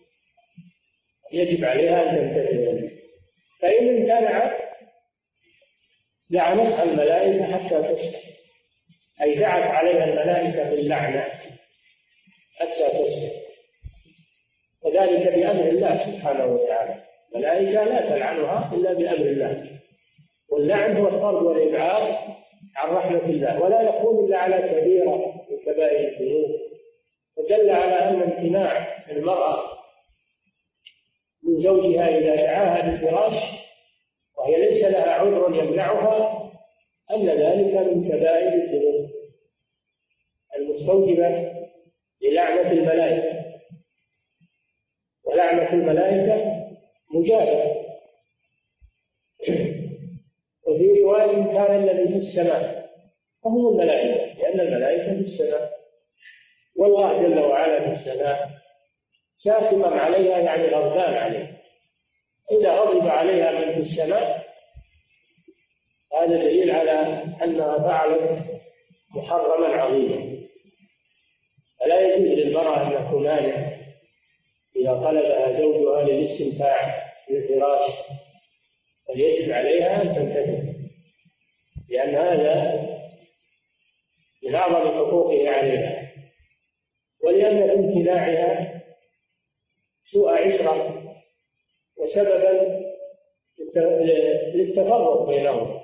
يجب عليها أن تمتثل. فإن امتنعت لعنتها الملائكة حتى تصبح، أي دعت عليها الملائكة باللعنة حتى تصبح، وذلك بأمر الله سبحانه وتعالى. الملائكة لا تلعنها إلا بأمر الله، واللعن هو الطرد والإبعاد عن رحمة الله، ولا يكون إلا على كبيرة من كبائر الذنوب. ودل على أن امتناع المرأة من زوجها إذا دعاها للفراش وهي ليس لها عذر يمنعها أن ذلك من كبائر الذنوب المستوجبة للعنة الملائكة، ولعنة الملائكة مجابة. وفي رواية كان الذي في السماء فهم الملائكة، لأن الملائكة في السماء والله جل وعلا في السماء، شاكما عليها يعني غضبان عليها. إذا غضب عليها من في السماء هذا دليل على أنها فعلت محرما عظيما، فلا يجوز للمرأة أن تمانع إذا طلبها زوجها للاستمتاع بالفراش، بل يجب عليها أن تمتثل، لأن هذا من أعظم حقوقه عليها، ولأن في امتناعها سوء عشرة وسببا للتفرق بينهم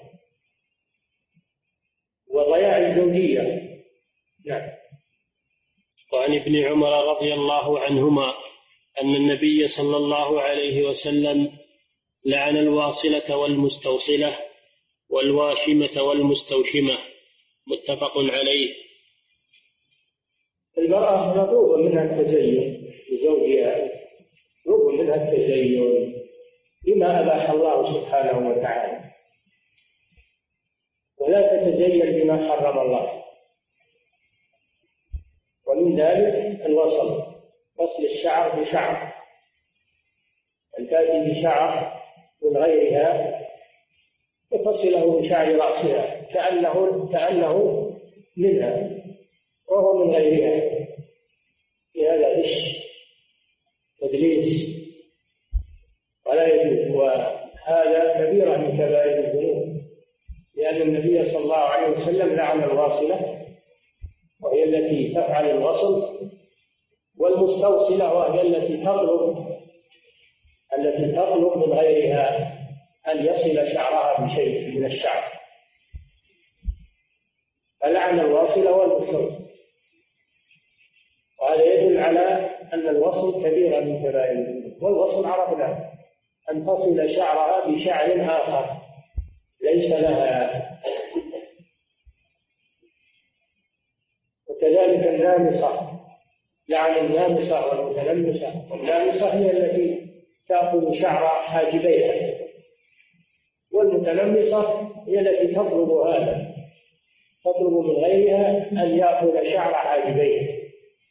وضياع الزوجية. نعم. وعن ابن عمر رضي الله عنهما أن النبي صلى الله عليه وسلم لعن الواصلة والمستوصلة والواشمة والمستوشمة، متفق عليه. المرأة مطلوب منها التزين لزوجها، مطلوب منها التزين بما أباح الله سبحانه وتعالى، ولا تتزين بما حرم الله. ومن ذلك الوصل، وصل الشعر بشعر، أن تأتي بشعر من غيرها وتصله بشعر رأسها كأنه كأنه منها وهو من غيرها، في هذا غش تدليس ولا يجوز، وهذا كبيرة من كبائر الذنوب، لأن النبي صلى الله عليه وسلم لعن الواصلة وهي التي تفعل الوصل، والمستوصلة وهي التي تطلب التي تطلب من غيرها أن يصل شعرها بشيء من الشعر، فلعن الواصلة والمستوصلة. وهذا يدل على أن الوصل كبيرة من كبائر الذنوب. والوصل عرفنا أن تصل شعرها بشعر آخر ليس لها. وكذلك النامصة، لعن النامصة والمتنمصة. والنامصة هي التي تأخذ شعر حاجبيها، والمتنمصة هي التي تطلب هذا، تطلب من غيرها أن يأخذ شعر حاجبيها.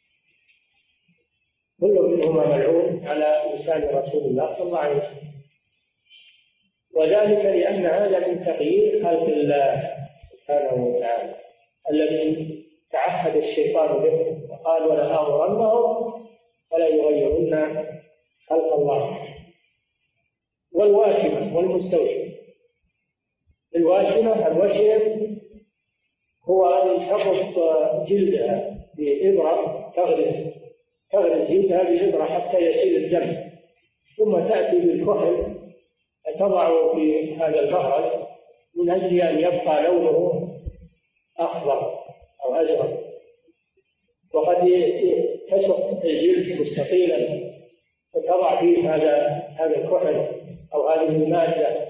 كل منهما ملعون على لسان رسول الله صلى الله عليه وسلم، وذلك لأن هذا من تغيير خلق الله سبحانه وتعالى الذي تعهد الشيطان به وقال ولآمرنهم فلا يغيرن خلق الله. والواشمة والمستوشمة. الواشمة الوشم هو أن تربط جلدها بإبرة تغرز تغرز جلدها بإبرة حتى يسيل الدم، ثم تأتي بالكحل تضع في هذا المهرز من أجل أن يبقى لونه أخضر أو أزرق. وقد تسق الجلد مستقيلا وتضع فيه هذا هذا الكحل أو هذه المادة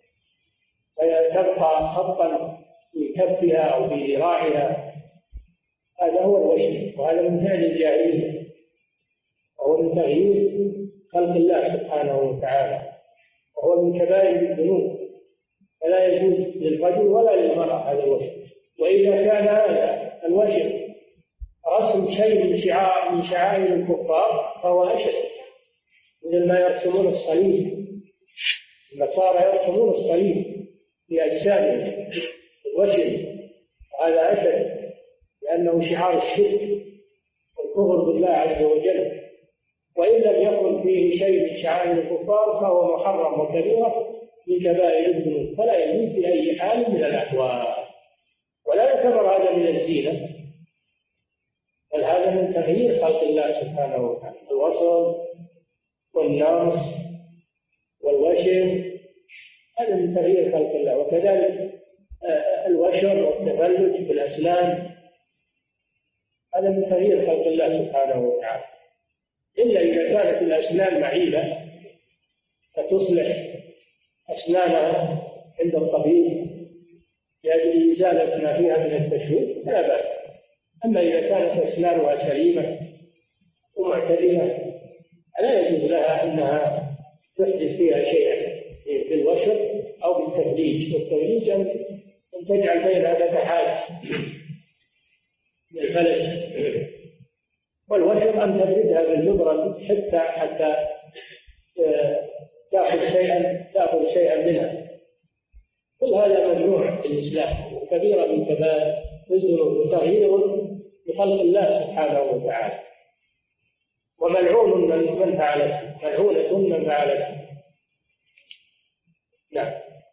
فتبقى خطا في كفها أو في ذراعها. هذا هو الوشم، وهذا من فعل الجاهلية وهو من تغيير خلق الله سبحانه وتعالى، وهو من كبائر الذنوب، فلا يجوز للرجل ولا للمرأة هذا الوشم. وإذا كان هذا الوشم رسم شيء من شعائر من شعائر الكفار فهو أشد، مثل ما يرسمون الصليب. النصارى يرسمون الصليب في أجسادهم الوشم، هذا أشد لأنه شعار الشرك والكفر بالله عز وجل. وإن لم يكن فيه شيء من شعائر الكفار فهو محرم وكبيرة من كبائر الذنوب، فلا يجوز في أي حال من الأحوال، ولا يعتبر هذا من الزينة، بل هذا من تغيير خلق الله سبحانه وتعالى. الوصل والنمص والوشم هذا من تغيير خلق الله. وكذلك الوشم والتفلج في الأسنان هذا من تغيير خلق الله سبحانه وتعالى، إلا إذا كانت الأسنان معيبة فتصلح أسنانها عند الطبيب لأجل إزالة ما فيها من التشويه فلا بأس. أما إذا كانت أسنانها سليمة ومعتدلة لا يجوز لها أنها تحدث فيها شيئا بالوشم أو بالتفليج. والتفليج أن تجعل بينها فتحات بالفلج، والوشم أن تبردها بالجبرة حتى حتى تأخذ شيئا تأخذ شيئا منها. كل هذا ممنوع في الإسلام وكبيرة من كبائر الذنوب وتغيير بخلق الله سبحانه وتعالى. وملعون من من فعلته، ملعونة من فعلته. نعم.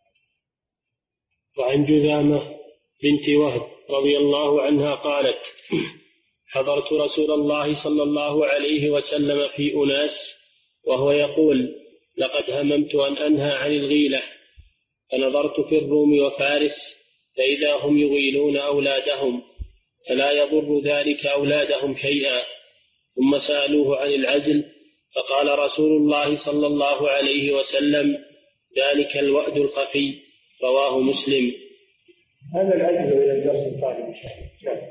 وعن جذامة بنت وهب رضي الله عنها قالت: حضرت رسول الله صلى الله عليه وسلم في أناس وهو يقول: لقد هممت أن أنهى عن الغيلة، فنظرت في الروم وفارس فإذا هم يغيلون أولادهم فلا يضر ذلك أولادهم شيئا. ثم سألوه عن العزل فقال رسول الله صلى الله عليه وسلم: ذلك الوأد الخفي. رواه مسلم. هذا العزل إلى الدرس القادم إن شاء الله.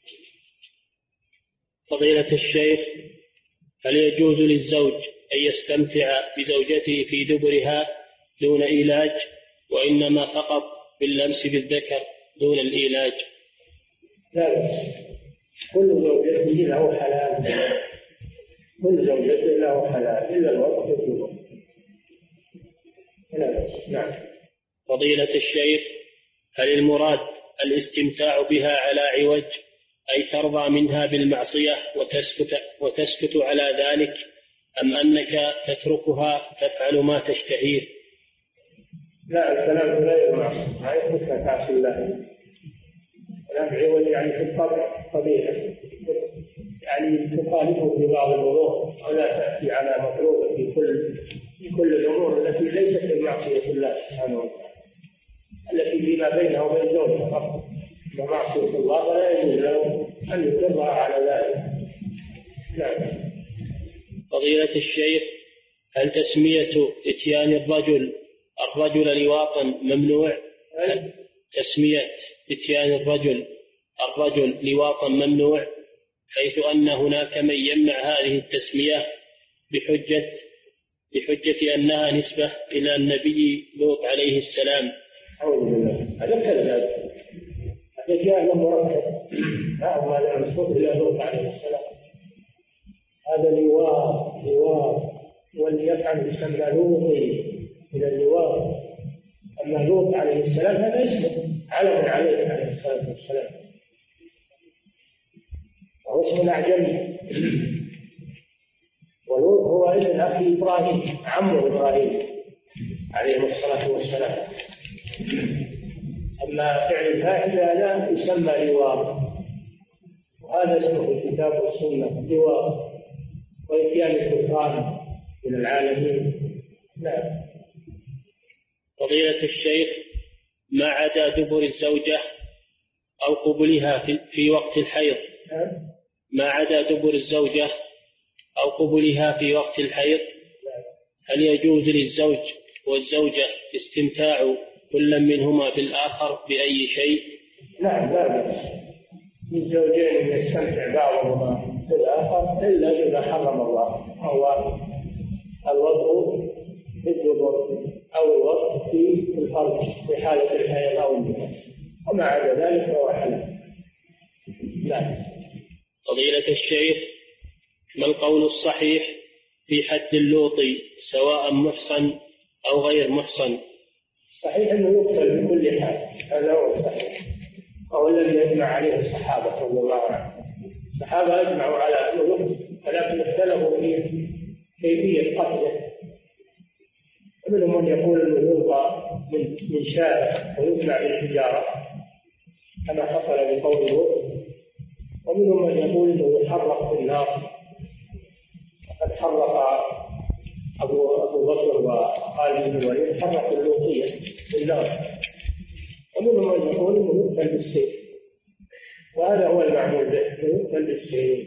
فضيلة الشيخ، هل يجوز للزوج أن يستمتع بزوجته في دبرها دون إيلاج، وإنما فقط باللمس بالذكر دون الإيلاج؟ لا لا، كل زوجته له حلال، كل زوجته له حلال إلا الوقت الدبر. نعم. فضيلة الشيخ، هل المراد الاستمتاع بها على عوج، أي ترضى منها بالمعصية وتسكت, وتسكت على ذلك، أم أنك تتركها تفعل ما تشتهيه؟ لا، الكلام غير معصية، ما يترك تعصي الله. كلام عوج يعني في الطبع طبيعي، يعني تخالفه في بعض الأمور ولا تأتي على مطلوبه في كل في كل الأمور التي ليست من معصية الله سبحانه وتعالى، التي فيما بينها وبين زوجها فقط. ومعصية الله فلا يجوز له أن يكرها على ذلك. نعم. فضيلة الشيخ، هل تسمية إتيان الرجل الرجل لواطا ممنوع؟ هل تسمية إتيان الرجل الرجل لواطا ممنوع، حيث أن هناك من يمنع هذه التسمية بحجة بحجة أنها نسبة إلى النبي لوط عليه السلام؟ أعوذ بالله، هذا كذب، هذا جاء مركب، لا هو هذا منسوب إلى لوط عليه السلام، هذا لواء لواء واللي يفعل يسمى لوطي من اللواء. أما لوط عليه السلام هذا اسمه علم عليه عليه السلام. الصلاة والسلام، وهو اسم أعجمي. ولوط هو ابن أخي إبراهيم، عم إبراهيم عليه الصلاة والسلام. أما فعل الفاعل هذا يسمى لواط، وهذا اسمه في الكتاب والسنة لواط، وإتيان السلطان من العالمين. نعم. فضيلة الشيخ، ما عدا دبر الزوجة أو قبلها في, في وقت الحيض، ما عدا دبر الزوجة أو قبلها في وقت الحيض، هل يجوز للزوج والزوجة استمتاع كل منهما بالآخر بأي شيء؟ نعم، لا بأس للزوجين يستمتع بعضهما بالآخر إلا إذا حرم الله، هو الوضع في الدبر أو الوضع في الفرج في حالة الحيض أو النفاس، وما عدا ذلك فهو حلال. نعم. فضيلة الشيخ، ما القول الصحيح في حد اللوط سواء محصن أو غير محصن؟ صحيح أنه يقتل بكل حال، هذا هو الصحيح، أو الذي يجمع عليه الصحابة رضي الله عنهم. الصحابة أجمعوا على أنه يقتل، ولكن اختلفوا في كيفية قتله. ومنهم من يقول أنه يلقى من من شارع ويطلع بالحجارة كما حصل بقول لوط، ومنهم من يقول أنه يحرق في النار، قد حرق أبو أبو بكر وخالد بن الوليد حرق اللوطية في النار، ومنهم من يقول أنه يقتل بالسيف، وهذا هو المعمول به، أنه يقتل بالسيف.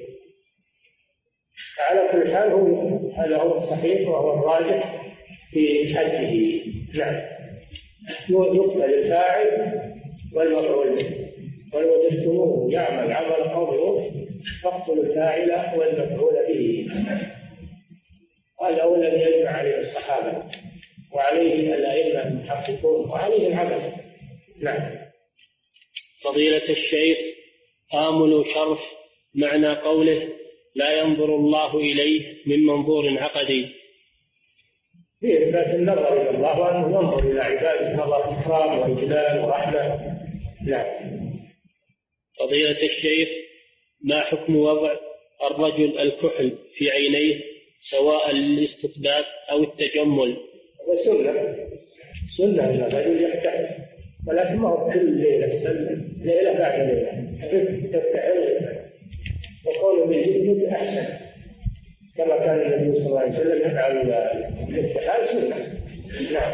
على كل حال هو هذا هو الصحيح وهو الراجح في حده. نعم. يقتل الفاعل والمفعول به، ولو وجدتموه يعمل عمل قوم لوط فاقتلوا الفاعل والمفعول به. هذا هو الذي يجمع عليه الصحابة وعليه الأئمة المحققون وعليه العمل. نعم. فضيلة الشيخ، آمل شرح معنى قوله لا ينظر الله إليه من منظور عقدي. في إثبات النظر إلى الله وأنه ينظر إلى عباده نظر إكرام وإجلال ورحمة. نعم. فضيلة الشيخ، ما حكم وضع الرجل الكحل في عينيه سواء للاستطباب أو التجمل؟ هذا سنة سنة أن الرجل يحتحل، ولكن ما هو كل ليلة، ليلة بعد ليلة تفتحل، وقوله بالجسم أحسن كما كان النبي صلى الله عليه وسلم يفعل الافتحال سنة. نعم.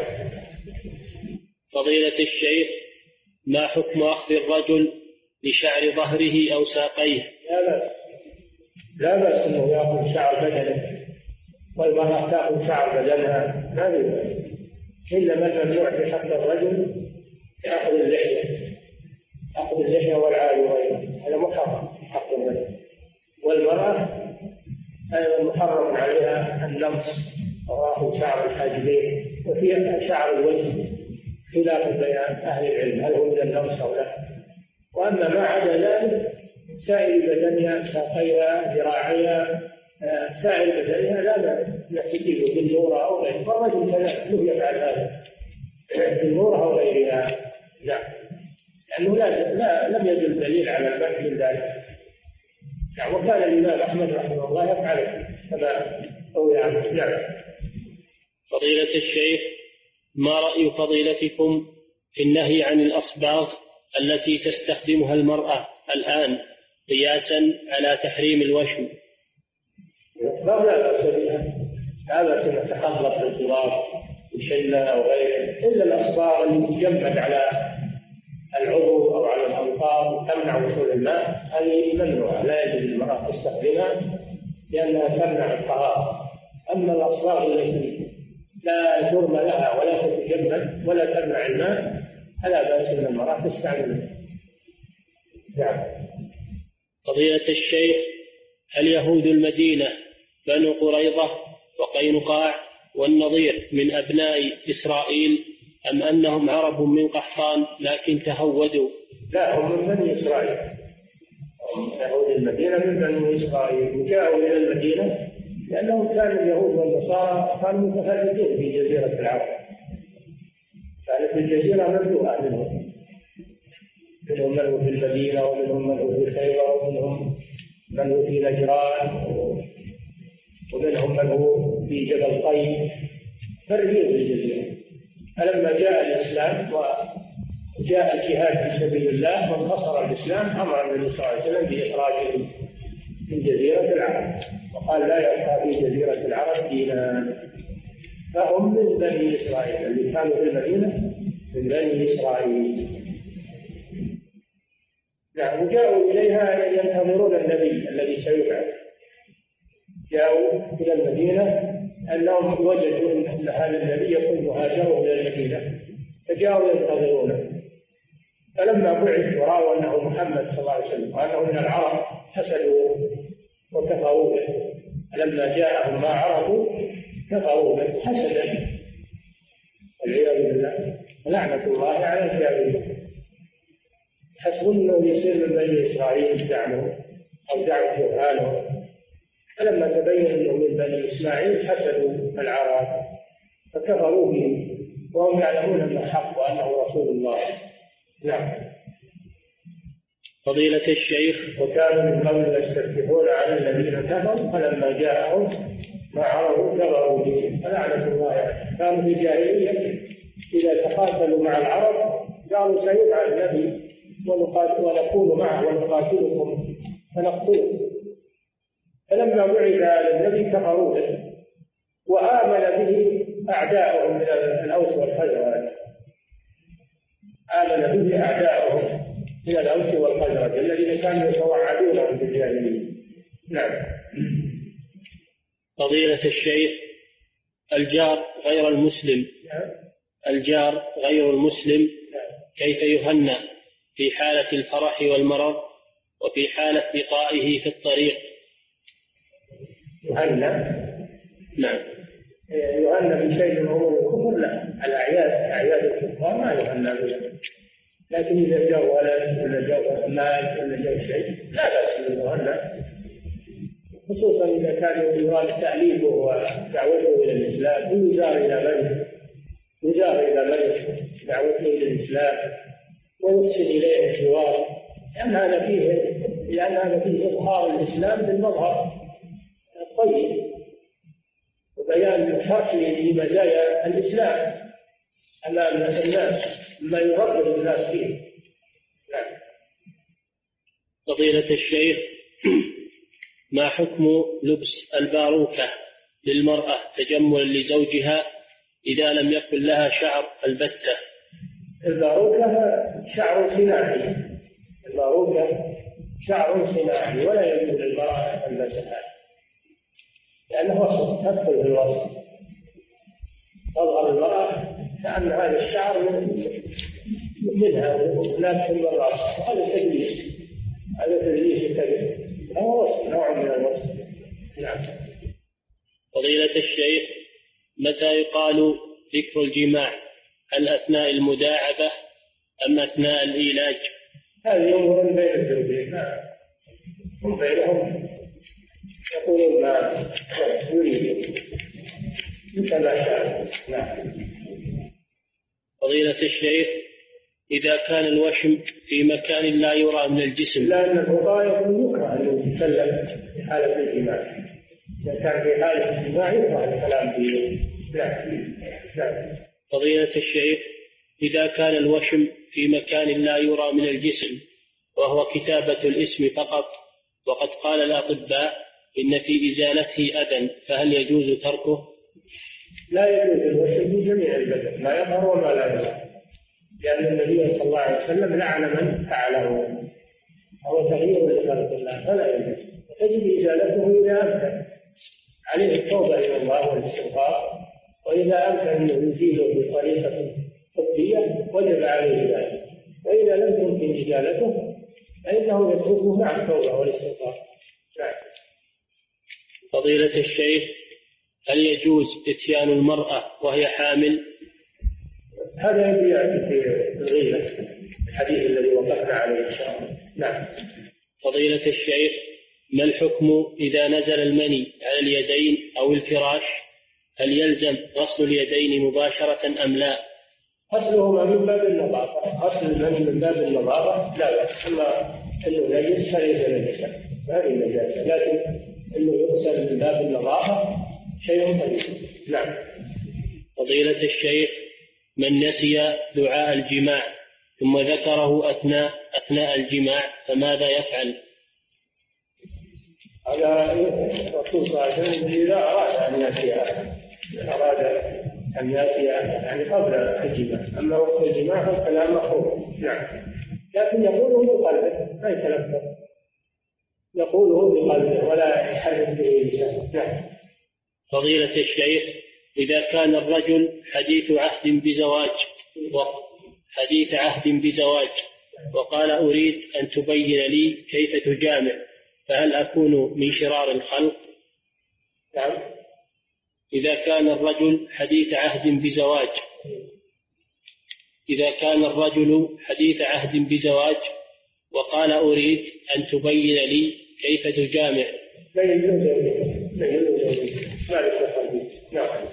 فضيلة الشيخ، ما حكم أخذ الرجل لشعر ظهره أو ساقيه؟ لا بأس لا بأس أنه يأخذ شعر بدنه، والمرأة تأخذ شعر بدنها، ما في بأس، إنما الممنوع في حق الرجل يأخذ اللحية، أخذ اللحية والعال وغيره، هذا محرم حق الرجل. والمرأة أيضا محرم عليها اللمس وأخذ شعر الحاجبين، وفي شعر الوجه خلاف بين أهل العلم هل هو من اللمس أو لا. وأما ما عدا ذلك سائر بدنها ساقيها ذراعيها سائر بدنها لا نحتجب بالنور أو غيرها، والرجل كذلك له يفعل هذا بالنور أو غيرها. لا، لأنه لا, لا لم يدل دليل على المنع من ذلك. يعني وكان الإمام أحمد رحمه الله يفعل كما هو يعمل. نعم. فضيلة الشيخ، ما رأي فضيلتكم في النهي عن الأصباغ التي تستخدمها المرأة الآن قياسا على تحريم الوشم؟ الأصباغ لا بأس بها، لا بأس أن تخلط بالتراب بشلة أو غيره، إلا الأصباغ اللي تجمد على العضو أو على الأنقاض وتمنع وصول الماء، هذه ممنوعة، لا يجوز للمرأة تستخدمها لأنها تمنع الطهارة. أما الأصباغ التي لا جرم لها ولا تتجمد ولا تمنع الماء فلا بأس أن المرأة تستعملها. نعم. فضيلة الشيخ، هل يهود المدينة بنو قريظة وقينقاع والنضير من أبناء إسرائيل أم أنهم عرب من قحطان لكن تهودوا؟ لا، هم من بني إسرائيل، يهود المدينة من بني إسرائيل، جاءوا إلى المدينة لأنهم كانوا اليهود والنصارى كانوا متفرقين في جزيرة العرب، كانت الجزيرة مملوءة منهم، منهم من هو في المدينة ومنهم من هو في خيبر ومنهم من هو في نجران ومنهم من هو في جبل طيب، فرقين في الجزيرة. فلما جاء الإسلام وجاء الجهاد في سبيل الله وانتصر الإسلام أمر النبي صلى الله عليه وسلم بإخراجهم من جزيرة العرب، وقال لا يبقى في جزيرة العرب دينا. فهم من بني إسرائيل اللي كانوا في المدينة، من بني إسرائيل. نعم. وجاءوا إليها ينتظرون النبي الذي سيبعث. جاءوا إلى المدينة أنهم وجدوا أن هذا النبي يكون مهاجروا إلى المدينة، فجاءوا ينتظرونه. فلما بعث ورأوا أنه محمد صلى الله عليه وسلم وأنه من العرب حسدوا وكفروا به. فلما جاءهم ما عرفوا كفروا به حسدا، والعياذ بالله، لعنة الله على الكافرين. حسبوا أنه يصير من بني إسرائيل زعموا أو زعموا جهالهم، فلما تبين أنه من بني إسماعيل حسدوا العرب فكفروا به وهم يعلمون أنه حق وأنه رسول الله. نعم. فضيلة الشيخ: وكانوا من قبل يستفتحون على الذين كفروا فلما جاءهم ما عرفوا كفروا به فلعنة الله عليهم. كانوا في الجاهلية إذا تقاتلوا مع العرب قالوا سيبعث نبي ونكون معه ونقاتلكم فنقتله. فلما بعث على النبي كفروا به وآمن به أعداؤهم من الأوس والخزرج. آمن به أعداؤهم من الأوس والخزرج الذين كانوا يتوعدونهم في الجاهلية. نعم. فضيلة الشيخ: الجار غير المسلم الجار غير المسلم كيف يهنأ في حالة الفرح والمرض وفي حالة لقائه في الطريق؟ يهنأ؟ نعم. يهنأ بشيء من أمور الكفر؟ لا. الأعياد أعياد الكفار ما يهنأ بها، لكن إذا جاء ولد ولا جاء مال ولا جاء شيء لا بأس يهنأ، خصوصا إذا كان يراد تأليفه ودعوته إلى الإسلام. يزار إلى من يزار إلى من دعوته إلى الإسلام ويحسن إليه الجوار، لأن هذا فيه لأن هذا فيه إظهار الإسلام بالمظهر الطيب وبيان الشرح لمزايا الإسلام أمام الناس ما يرغب الناس فيه. نعم. فضيلة الشيخ: ما حكم لبس الباروكة للمرأة تجملا لزوجها إذا لم يكن لها شعر البتة؟ الباروكة شعر صناعي، الباروكة شعر صناعي ولا يجوز للمرأة أن تلبسها لأنه وسط، تدخل في الوسط، تظهر المرأة كأن هذا الشعر منها وهناك في الراس، وهذا تدليس، هذا تدليس الكذب، هو وسط، نوع من الوسط. نعم. فضيلة الشيخ: متى يقال ذكر الجماع؟ هل أثناء المداعبة أم أثناء الإيلاج؟ هذه أمور بين الزوجين، هم بينهم يقولون ما يريد مثل ما شاء. نعم. فضيلة الشيخ: إذا كان الوشم في مكان لا يرى من الجسم؟ لأن الفقهاء يقول يكره أن يتكلم في حالة الجماع، إذا كان في حالة الجماع يكره الكلام فيه. نعم. نعم. فضيلة الشيخ: إذا كان الوشم في مكان لا يرى من الجسم وهو كتابة الاسم فقط، وقد قال الأطباء إن في إزالته أذى، فهل يجوز تركه؟ لا يجوز الوشم في جميع البدن، ما يظهر وما لا يظهر، لأن النبي صلى الله عليه وسلم لعن من فعله، هو تغيير لخلق الله فلا يجوز، تجب إزالته إذا أمكن، عليه التوبة إلى الله والاستغفار، وإذا أمكن أن يزيله بطريقة طبية وجب عليه ذلك، وإذا لم يمكن إزالته فإنه يتركه مع التوبة والاستغفار. فضيلة الشيخ: هل يجوز إتيان المرأة وهي حامل؟ هذا يأتي في الغيبة، الحديث الذي وقفنا عليه إن شاء الله. نعم. فضيلة الشيخ: ما الحكم إذا نزل المني على اليدين أو الفراش؟ هل يلزم غسل اليدين مباشرة أم لا؟ غسلهما من باب النظافة، غسل المني من باب النظافة لا بأس، أما أنه نجس فليس نجسا، ما هي نجاسة، لكن أنه يغسل من باب النظافة شيء طيب. نعم. فضيلة الشيخ، من نسي دعاء الجماع ثم ذكره أثناء أثناء الجماع فماذا يفعل؟ هذا الرسول صلى الله عليه وسلم إذا أراد أن يأتي أراد أن يأتي يعني قبل الجماع، أما وقت الجماع فالكلام مفهوم. نعم. لكن يقوله بقلبه ما يتلفظ، يقوله بقلبه ولا يحرك به لسانه. نعم. فضيلة الشيخ، إذا كان الرجل حديث عهد بزواج حديث عهد بزواج وقال أريد أن تبين لي كيف تجامع، فهل أكون من شرار الخلق؟ نعم. إذا كان الرجل حديث عهد بزواج إذا كان الرجل حديث عهد بزواج وقال أريد أن تبين لي كيف تجامع. لا نعم.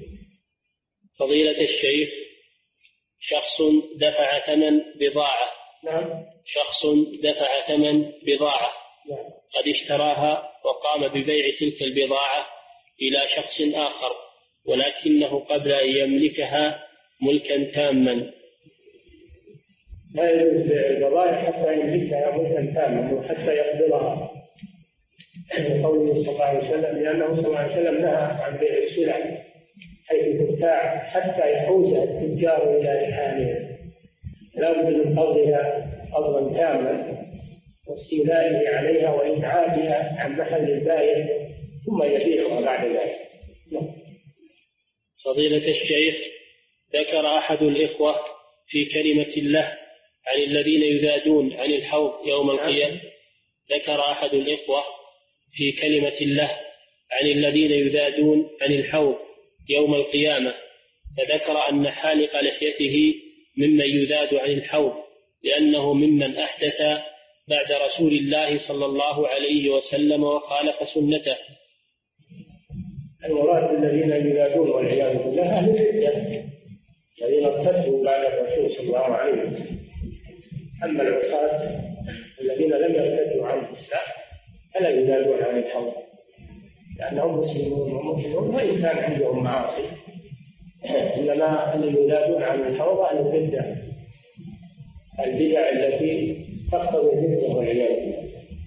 فضيلة الشيخ، شخص دفع ثمن بضاعة نعم. شخص دفع ثمن بضاعة نعم. قد اشتراها وقام ببيع تلك البضاعة إلى شخص آخر، ولكنه قبل أن يملكها ملكا تاما. لا يجوز بيع البضائع حتى يملكها ملكا تاما وحتى يقبلها، قوله صلى الله عليه وسلم، لأنه صلى الله عليه وسلم نهى عن بيع السلع حيث تبتاع حتى يحوزها التجار إلى رحالها، لا بد من قبضها قبضا تاما واستيلائه عليها وإبعادها عن محل البائع ثم يبيعها بعد ذلك. فضيلة الشيخ، ذكر أحد الإخوة في كلمة الله عن الذين يذادون عن الحوض يوم القيامة ذكر أحد الإخوة في كلمة الله عن الذين يذادون عن الحوض يوم القيامة، فذكر أن حالق لحيته ممن يذاد عن الحوض لأنه ممن أحدث بعد رسول الله صلى الله عليه وسلم وخالف سنته. المراد الذين يذادون والعياذ بالله أهل الردة الذين ارتدوا بعد الرسول صلى الله عليه وسلم. أما العصاة الذين لم يرتدوا عن الإسلام فلا يذادون عن الحوض لأنهم مسلمون ومؤمنون وإن كان عندهم معاصي، إنما اللي يذادون عن الحوض أهل الردة البدع التي تقتضي الردة والعياذ بالله.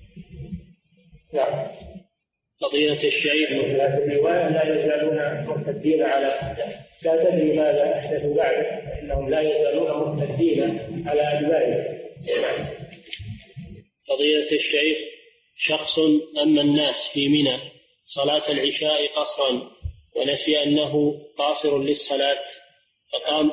نعم. فضيلة الشيخ، في الرواية لا يزالون مرتدين على لا تدري ماذا أحدثوا بعد إنهم لا يزالون مرتدين على أدبارهم. فضيلة الشيخ، شخص أما الناس في منى صلاة العشاء قصرا ونسي أنه قاصر للصلاة فقام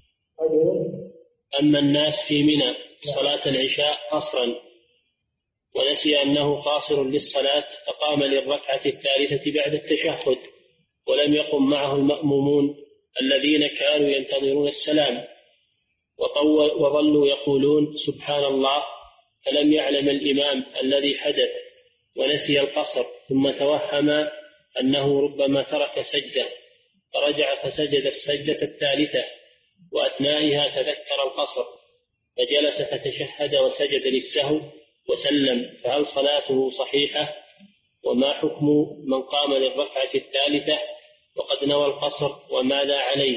أما الناس في منى صلاة العشاء قصرا ونسي أنه قاصر للصلاة فقام للركعة الثالثة بعد التشهد ولم يقم معه المأمومون الذين كانوا ينتظرون السلام وظلوا يقولون سبحان الله، فلم يعلم الإمام الذي حدث ونسي القصر ثم توهم أنه ربما ترك سجدة فرجع فسجد السجدة الثالثة وأثنائها تذكر القصر فجلس فتشهد وسجد للسهو وسلم، فهل صلاته صحيحة؟ وما حكم من قام للركعة الثالثة وقد نوى القصر وماذا عليه؟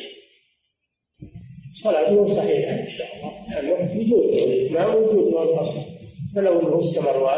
صلاته صحيحة إن شاء الله، لأنه وجود الإتمام وجود القصر، فلو أنه استمر